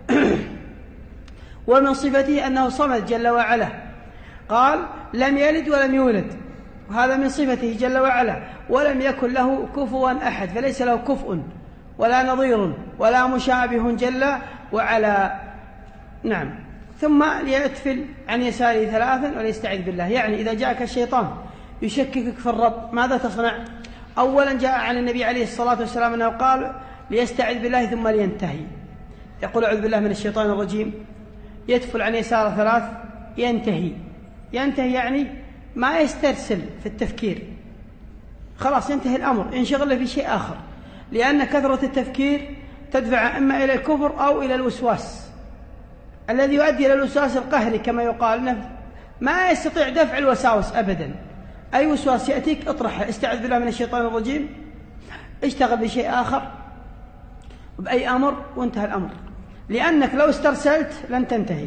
ومن صفته أنه صمد جل وعلا. قال لم يلد ولم يولد، وهذا من صفته جل وعلا. ولم يكن له كفوا أحد، فليس له كفء ولا نظير ولا مشابه جل وعلا. نعم. ثم ليتفل عن يساره ثلاثا وليستعذ بالله. يعني إذا جاءك الشيطان يشككك في الرب ماذا تصنع؟ أولا جاء عن النبي عليه الصلاة والسلام أنه قال ليستعذ بالله ثم لينتهي. يقول أعوذ بالله من الشيطان الرجيم، يتفل عن يساره ثلاث، ينتهي. ينتهي يعني ما يسترسل في التفكير، خلاص ينتهي الأمر، ينشغل في شيء آخر. لأن كثرة التفكير تدفع إما إلى الكفر أو إلى الوسواس الذي يؤدي إلى الوسواس القهري كما يقال، ما يستطيع دفع الوساوس أبدا. أي وسواس يأتيك اطرحه، استعذ بالله من الشيطان الرجيم، اشتغل بشيء آخر بأي أمر وانتهى الأمر، لأنك لو استرسلت لن تنتهي،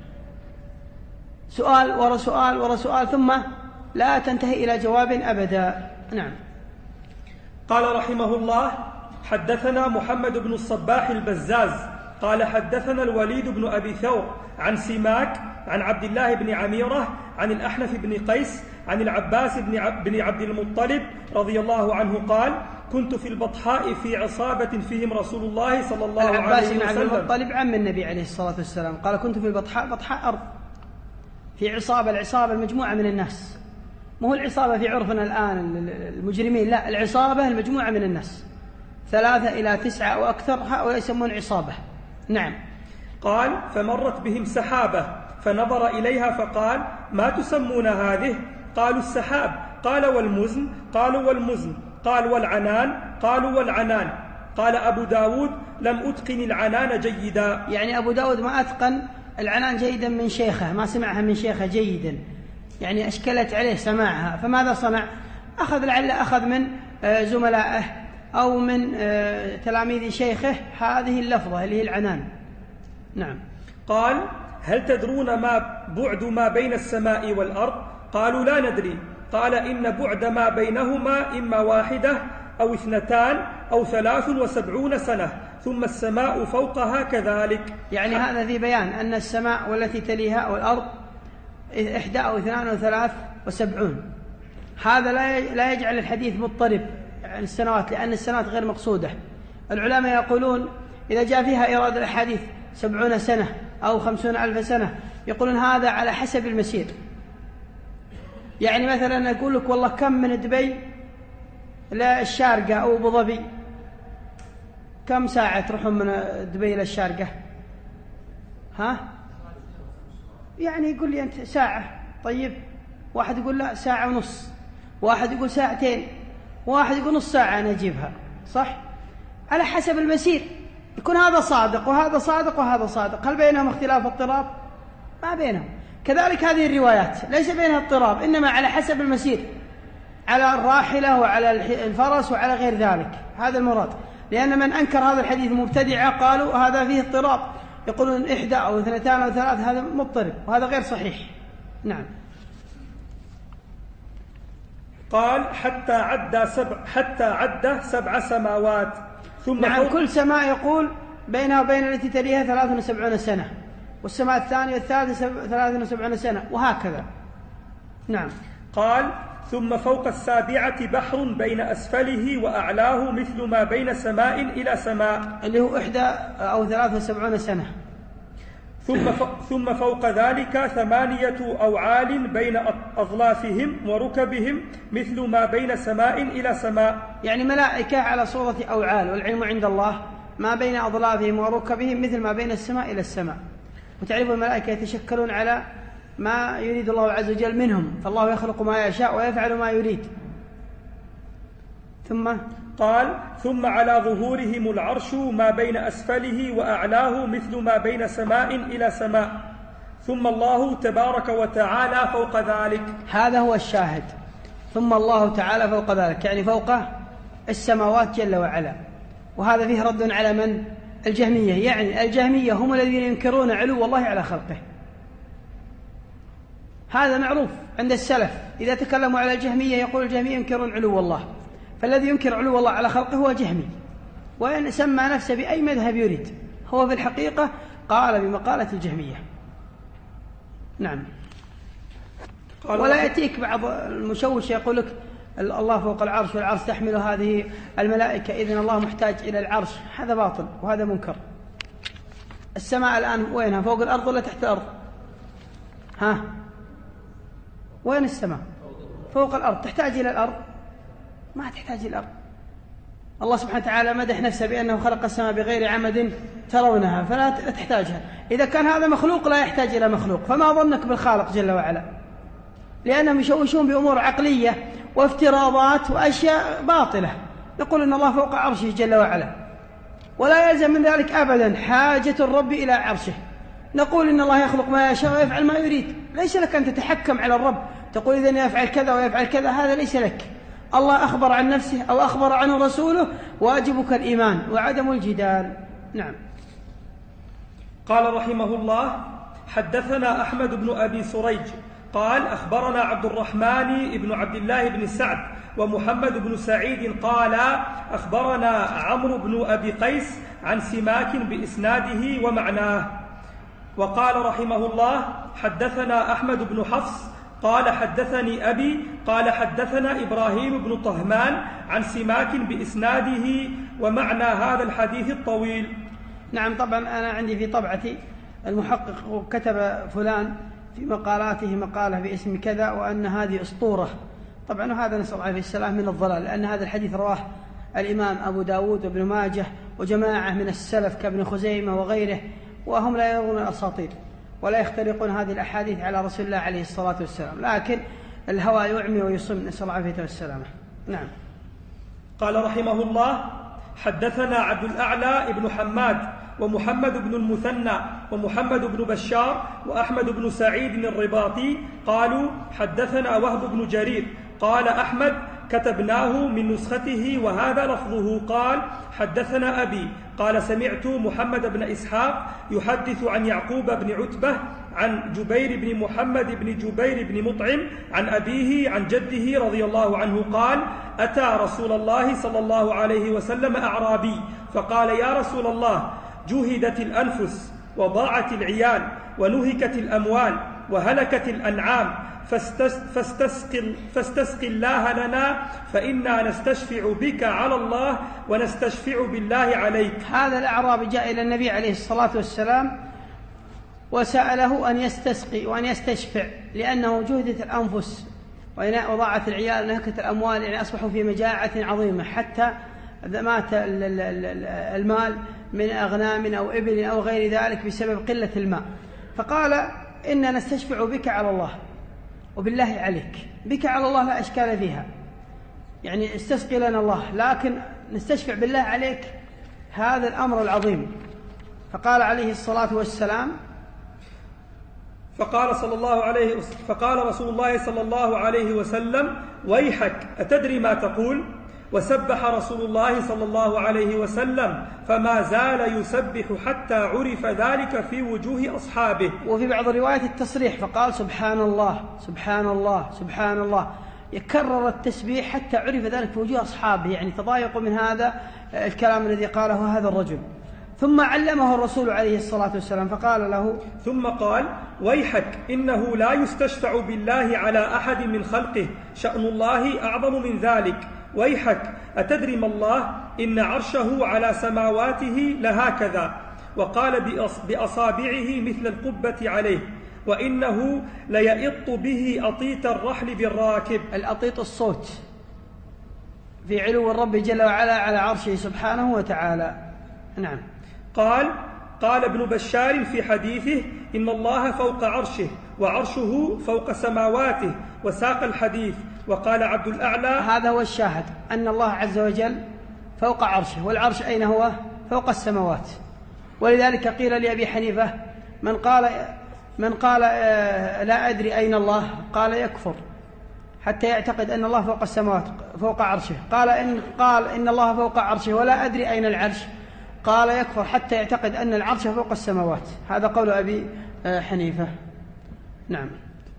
سؤال ورا سؤال ورا سؤال ثم لا تنتهي إلى جواب أبدا. نعم. قال رحمه الله: حدثنا محمد بن الصباح البزاز قال حدثنا الوليد بن أبي ثور عن سماك عن عبد الله بن عميرة عن الأحنف بن قيس عن العباس بن عبد المطلب رضي الله عنه قال: كنت في البطحاء في عصابة فيهم رسول الله صلى الله عليه وسلم. العباس بن عبد المطلب عم النبي عليه الصلاة والسلام، قال: كنت في البطحاء، بطحاء أرض، في عصابة، العصابة المجموعة من الناس، مو العصابة في عرفنا الآن المجرمين، لا، العصابة المجموعة من الناس، ثلاثة إلى تسعة أو أكثر، هؤلاء يسمون عصابة. نعم. قال: فمرت بهم سحابة فنظر إليها فقال: ما تسمون هذه؟ قالوا: السحاب. قال: والمزن؟ قالوا: والمزن. قال: والعنان؟ قالوا: والعنان. قال أبو داود: لم أتقن العنان جيدا. يعني أبو داود ما أتقن العنان جيدا من شيخه، ما سمعها من شيخه جيدا، يعني أشكلت عليه سماعها، فماذا صنع؟ أخذ، لعل أخذ من زملائه أو من تلاميذ شيخه هذه اللفظة اللي هي العنان. نعم. قال: هل تدرون ما بعد ما بين السماء والأرض؟ قالوا: لا ندري. قال: إن بعد ما بينهما إما واحدة أو اثنتان أو ثلاث وسبعون سنة، ثم السماء فوقها كذلك. يعني هذا في بيان أن السماء والتي تليها والأرض إحدى أو اثنان أو ثلاث وسبعون. هذا لا يجعل الحديث مضطرب عن السنوات، لأن السنوات غير مقصودة. العلماء يقولون إذا جاء فيها إيراد الأحاديث سبعون سنة أو خمسون ألف سنة، يقولون هذا على حسب المسير. يعني مثلا أقول لك والله كم من دبي للشارقة أو أبو ظبي، كم ساعة تروحون من دبي إلى الشارقة؟ ها؟ يعني يقول لي أنت ساعة. طيب، واحد يقول لا ساعة ونص، واحد يقول ساعتين، واحد يقول نص ساعة أنا أجيبها، صح؟ على حسب المسير يكون هذا صادق وهذا صادق وهذا صادق. هل بينهم اختلاف اضطراب؟ ما بينهم. كذلك هذه الروايات ليس بينها اضطراب، إنما على حسب المسير، على الراحلة وعلى الفرس وعلى غير ذلك، هذا المراد. لأن من أنكر هذا الحديث مبتدعة قالوا هذا فيه اضطراب، يقولون إحدى أو اثنتان أو ثلاث، هذا مضطرب وهذا غير صحيح. نعم. قال: حتى عد سبع حتى عد سبع سماوات ثم نعم. كل سماء يقول بينها وبين التي تليها ثلاث وسبعون سنة، والسماء الثانية والثالثة ثلاث وسبعون سنة، وهكذا. نعم. قال: ثم فوق السابعة بحر بين أسفله وأعلاه مثل ما بين سماء إلى سماء، اللي هو إحدى أو ثلاث وسبعون سنة. ثم ثم فوق ذلك ثمانية أوعال بين أظلافهم وركبهم مثل ما بين سماء إلى سماء. يعني ملائكة على صورة أوعال، والعلم عند الله ما بين أظلافهم وركبهم مثل ما بين السماء إلى السماء. وتعرف الملائكة يتشكلون على ما يريد الله عز وجل منهم، فالله يخلق ما يشاء ويفعل ما يريد. ثم قال: ثم على ظهورهم العرش ما بين أسفله وأعلاه مثل ما بين سماء إلى سماء، ثم الله تبارك وتعالى فوق ذلك. هذا هو الشاهد، ثم الله تعالى فوق ذلك، يعني فوق السماوات جل وعلا. وهذا فيه رد على من؟ الجهمية. يعني الجهمية هم الذين ينكرون علو الله على خلقه، هذا معروف عند السلف. إذا تكلموا على الجهمية يقول الجهمية ينكرون علو الله، فالذي ينكر علو الله على خلقه هو جهمي، وإن سمى نفسه بأي مذهب يريد، هو في الحقيقة قال بمقالة الجهمية. نعم. ولا يأتيك بعض المشوش يقول لك الله فوق العرش والعرش تحمل هذه الملائكة، إذن الله محتاج إلى العرش، هذا باطل وهذا منكر. السماء الآن وينها؟ فوق الأرض ولا تحت الأرض؟ ها؟ وين السماء؟ فوق الأرض. تحتاج إلى الأرض؟ ما تحتاج إلى الأرض. الله سبحانه وتعالى مدح نفسه بأنه خلق السماء بغير عمد ترونها فلا تحتاجها. إذا كان هذا مخلوق لا يحتاج إلى مخلوق، فما ظنك بالخالق جل وعلا؟ لأنهم يشوشون بأمور عقلية وافتراضات وأشياء باطلة، نقول إن الله فوق عرشه جل وعلا، ولا يلزم من ذلك أبدا حاجة الرب إلى عرشه. نقول إن الله يخلق ما يشاء ويفعل ما يريد، ليس لك أن تتحكم على الرب تقول إذن يفعل كذا ويفعل كذا، هذا ليس لك. الله أخبر عن نفسه أو أخبر عنه رسوله، واجبك الإيمان وعدم الجدال. نعم. قال رحمه الله: حدثنا أحمد بن أبي سريج قال أخبرنا عبد الرحمن بن عبد الله بن سعد ومحمد بن سعيد قال أخبرنا عمرو بن أبي قيس عن سماك بإسناده ومعناه. وقال رحمه الله: حدثنا أحمد بن حفص قال حدثني أبي قال حدثنا إبراهيم بن طهمان عن سماك بإسناده ومعنى هذا الحديث الطويل. نعم. طبعا أنا عندي في طبعتي المحقق كتب فلان في مقالاته مقالة باسم كذا وأن هذه أسطورة، طبعا وهذا نسأل الله عليه السلام من الضلال، لأن هذا الحديث رواه الإمام أبو داود وابن ماجه وجماعة من السلف كابن خزيمة وغيره، وهم لا يرون الأساطير ولا يخترقون هذه الأحاديث على رسول الله عليه الصلاة والسلام، لكن الهوى يعمي ويصم، نسأل الله العافية والسلامة. نعم. قال رحمه الله: حدثنا عبد الأعلى بن حماد ومحمد بن المثنى ومحمد بن بشار وأحمد بن سعيد الرباطي قالوا حدثنا وهب بن جرير قال أحمد كتبناه من نسخته وهذا لفظه قال حدثنا أبي قال سمعت محمد بن إسحاق يحدث عن يعقوب بن عتبة عن جبير بن محمد بن جبير بن مطعم عن أبيه عن جده رضي الله عنه قال أتى رسول الله صلى الله عليه وسلم أعرابي فقال يا رسول الله جهدت الأنفس وضاعت العيال ونهكت الأموال وهلكت الأنعام فاستسق, فاستسق الله لنا فإنا نستشفع بك على الله ونستشفع بالله عليك. هذا الأعرابي جاء إلى النبي عليه الصلاة والسلام وسأله أن يستسقي وأن يستشفع، لأنه جهدت الأنفس وضاعت العيال ونهكت الأموال، يعني أصبحوا في مجاعة عظيمة حتى مات المال من أغنام أو إبل أو غير ذلك بسبب قلة الماء. فقال إنا نستشفع بك على الله وبالله عليك. بك على الله لا إشكال فيها، يعني استسقي لنا الله، لكن نستشفع بالله عليك هذا الأمر العظيم. فقال عليه الصلاة والسلام فقال صلى الله عليه فقال رسول الله صلى الله عليه وسلم ويحك أتدري ما تقول؟ وسبح رسول الله صلى الله عليه وسلم فما زال يسبح حتى عرف ذلك في وجوه أصحابه. وفي بعض الروايات التصريح فقال سبحان الله سبحان الله سبحان الله، يكرر التسبيح حتى عرف ذلك في وجوه أصحابه، يعني تضايقوا من هذا الكلام الذي قاله هذا الرجل. ثم علمه الرسول عليه الصلاة والسلام فقال له ثم قال ويحك إنه لا يستشفع بالله على أحد من خلقه شأن الله أعظم من ذلك. ويحك أتدري ما الله إن عرشه على سماواته لهكذا، وقال بأصابعه مثل القبة عليه، وإنه ليئط به أطيط الرحل بالراكب. الأطيط الصوت في علو الرب جل وعلا على عرشه سبحانه وتعالى. نعم. قال قال ابن بشار في حديثه إن الله فوق عرشه وعرشه فوق سماواته وساق الحديث. وقال عبد الأعلى هذا هو الشاهد، أن الله عز وجل فوق عرشه، والعرش أين هو؟ فوق السماوات. ولذلك قيل لأبي حنيفة من قال من قال لا أدري أين الله قال يكفر حتى يعتقد أن الله فوق السماوات فوق عرشه. قال إن قال إن الله فوق عرشه ولا أدري أين العرش قال يكفر حتى يعتقد أن العرش فوق السماوات. هذا قول أبي حنيفة. نعم.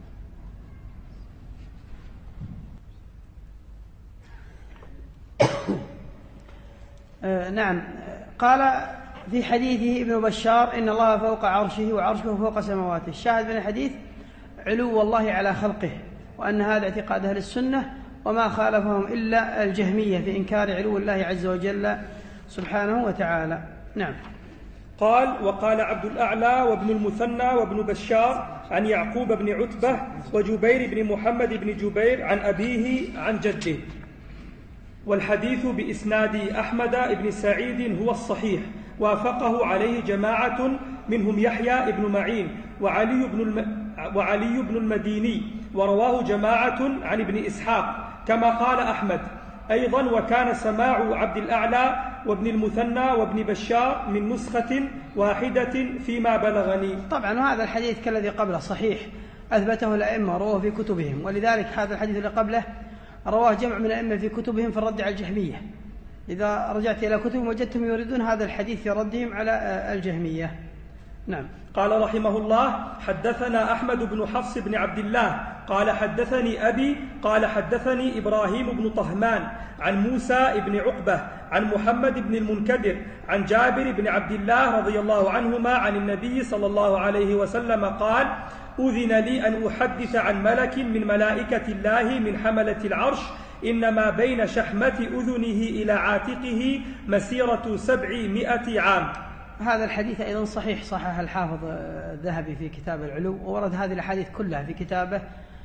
نعم. قال في حديثه ابن بشار إن الله فوق عرشه وعرشه فوق سماواته. الشاهد من الحديث علو الله على خلقه، وأن هذا اعتقاد أهل السنة وما خالفهم إلا الجهمية في إنكار علو الله عز وجل سبحانه وتعالى. نعم. قال وقال عبد الأعلى وابن المثنى وابن بشار عن يعقوب بن عتبة وجبير بن محمد بن جبير عن أبيه عن جده. والحديث بإسناد أحمد بن سعيد هو الصحيح، وافقه عليه جماعة منهم يحيى بن معين وعلي بن, الم... وعلي بن المديني، ورواه جماعة عن ابن إسحاق كما قال أحمد. أيضا وكان سماع عبد الأعلى وابن المثنى وابن بشار من نسخة واحدة فيما بلغني. طبعا وهذا الحديث كالذي قبله صحيح أثبته الأئمة رواه في كتبهم، ولذلك هذا الحديث اللي قبله رواه جمع من الأئمة في كتبهم في الرد على الجهمية. إذا رجعت إلى كتبهم وجدتم يريدون هذا الحديث في ردهم على الجهمية. نعم. قال رحمه الله: حدثنا أحمد بن حفص بن عبد الله قال حدثني أبي قال حدثني إبراهيم بن طهمان عن موسى بن عقبة عن محمد بن المنكدر عن جابر بن عبد الله رضي الله عنهما عن النبي صلى الله عليه وسلم قال: أذن لي أن أحدث عن ملك من ملائكة الله من حملة العرش إنما بين شحمة أذنه إلى عاتقه مسيرة سبعمائة عام. هذا الحديث أيضا صحيح، صحح الحافظ الذهبي في كتاب العلو، وورد هذه الأحاديث كلها في كتابه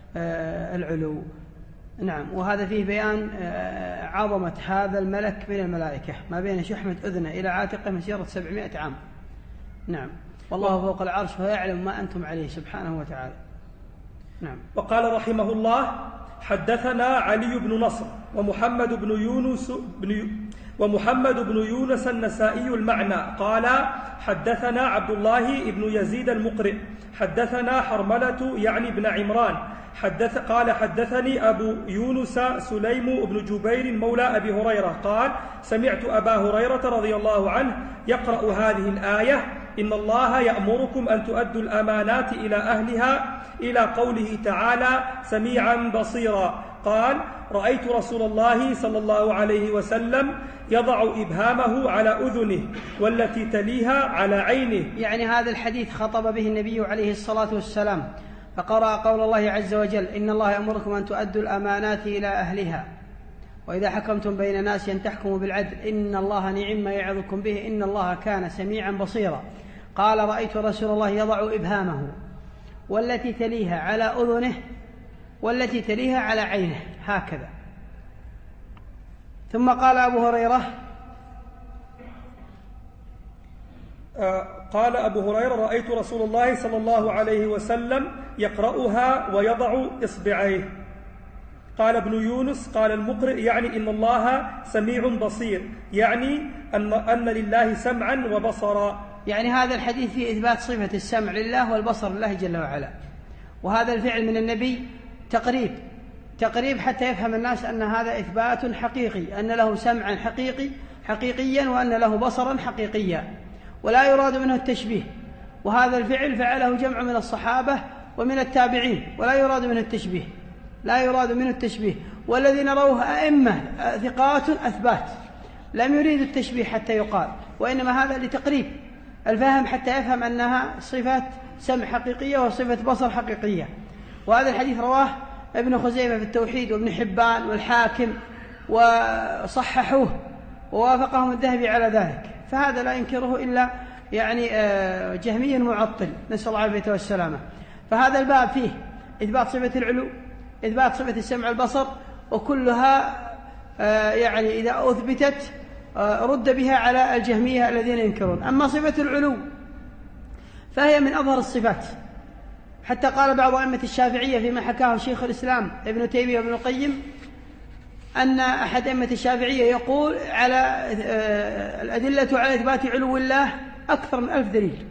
العلو. نعم. وهذا فيه بيان عظمة هذا الملك من الملائكة، ما بين شحمة أذنه إلى عاتقه مسيرة سبعمائة عام. نعم. والله فوق العرش ويعلم ما أنتم عليه سبحانه وتعالى. نعم. وقال رحمه الله: حدثنا علي بن نصر ومحمد بن يونس بن ومحمد بن يونس النسائي المعنى قال: حدثنا عبد الله بن يزيد المقرئ حدثنا حرملة يعني بن عمران حدث قال حدثني أبو يونس سليم بن جبير مولى أبي هريرة قال: سمعت أبا هريرة رضي الله عنه يقرأ هذه الآية: إن الله يأمركم أن تؤدوا الأمانات إلى أهلها إلى قوله تعالى: سميعا بصيرا. قال: رأيت رسول الله صلى الله عليه وسلم يضع إبهامه على أذنه والتي تليها على عينه. يعني هذا الحديث خطب به النبي عليه الصلاة والسلام، فقرأ قول الله عز وجل: إن الله يأمركم أن تؤدوا الأمانات إلى أهلها وإذا حكمتم بين الناس أن تحكموا بالعدل إن الله نعم ما يعظكم به إن الله كان سميعا بصيرا. قال: رأيت رسول الله يضع إبهامه والتي تليها على أذنه والتي تليها على عينه هكذا. ثم قال أبو هريرة آه قال أبو هريرة: رأيت رسول الله صلى الله عليه وسلم يقرأها ويضع إصبعيه. قال ابن يونس: قال المقرئ يعني إن الله سميع بصير، يعني أن, أن لله سمعا وبصرا. يعني هذا الحديث فيه إثبات صفة السمع لله والبصر لله جل وعلا، وهذا الفعل من النبي تقريب تقريب حتى يفهم الناس أن هذا إثبات حقيقي، أن له سمعا حقيقي حقيقيا وأن له بصرا حقيقيا، ولا يراد منه التشبيه. وهذا الفعل فعله جمع من الصحابة ومن التابعين، ولا يراد منه التشبيه لا يراد منه التشبيه والذين روه أئمة ثقات أثبات لم يريدوا التشبيه حتى يقال، وإنما هذا لتقريب الفهم حتى يفهم أنها صفة سمع حقيقية وصفة بصر حقيقية. وهذا الحديث رواه ابن خزيمة في التوحيد وابن حبان والحاكم وصححوه ووافقهم الذهبي على ذلك، فهذا لا ينكره إلا يعني جهمي معطل، نسأل الله العافية والسلامة. فهذا الباب فيه إثبات صفة العلو، إثبات صفة السمع والبصر، وكلها يعني إذا أثبتت رد بها على الجهمية الذين ينكرون. أما صفة العلو فهي من أظهر الصفات، حتى قال بعض أئمة الشافعية فيما حكاه شيخ الإسلام ابن تيمية وابن القيم أن أحد أئمة الشافعية يقول على الأدلة على إثبات علو الله أكثر من ألف دليل،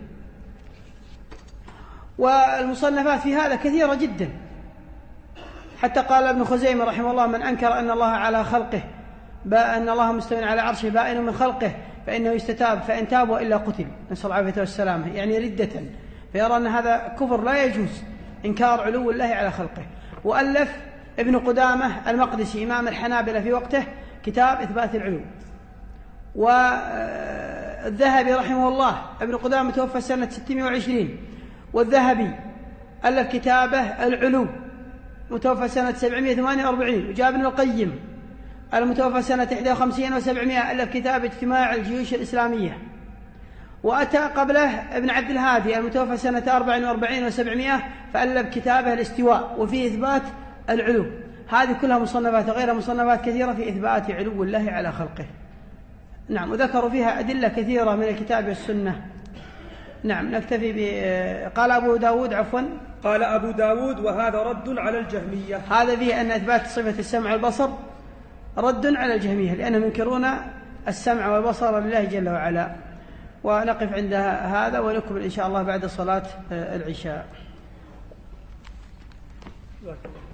والمصنفات في هذا كثيرة جدا، حتى قال ابن خزيمة رحمه الله: من أنكر أن الله على خلقه أن الله مستوٍ على عرشه بائن من خلقه فإنه يستتاب فإن تاب وإلا قتل، نسأل الله العافية والسلامة، يعني ردة، فيرى أن هذا كفر لا يجوز إنكار علو الله على خلقه. وألف ابن قدامة المقدسي إمام الحنابلة في وقته كتاب إثبات العلو. والذهبي رحمه الله، ابن قدامة توفى سنة ستمائة وعشرين، والذهبي ألف كتابه العلو متوفى سنة سبعمائة وثمانية وأربعين. وجاء ابن القيم المتوفى سنة إحدى وخمسين وسبعمائة ألف كتاب اجتماع الجيوش الإسلامية. وأتى قبله ابن عبد الهادي المتوفى سنة أربع وأربعين وسبعمائة فألف كتابه الاستواء وفيه إثبات العلو. هذه كلها مصنفات غير مصنفات كثيرة في إثبات علو الله على خلقه. نعم. وذكروا فيها أدلة كثيرة من الكتاب والسنة. نعم. نكتفي ب... قال أبو داود عفوا قال أبو داود: وهذا رد على الجهمية. هذا فيه أن إثبات صفة السمع والبصر رد على الجهمية، لأنهم ينكرون السمع والبصر لله جل وعلا. ونقف عند هذا ونكمل إن شاء الله بعد صلاة العشاء.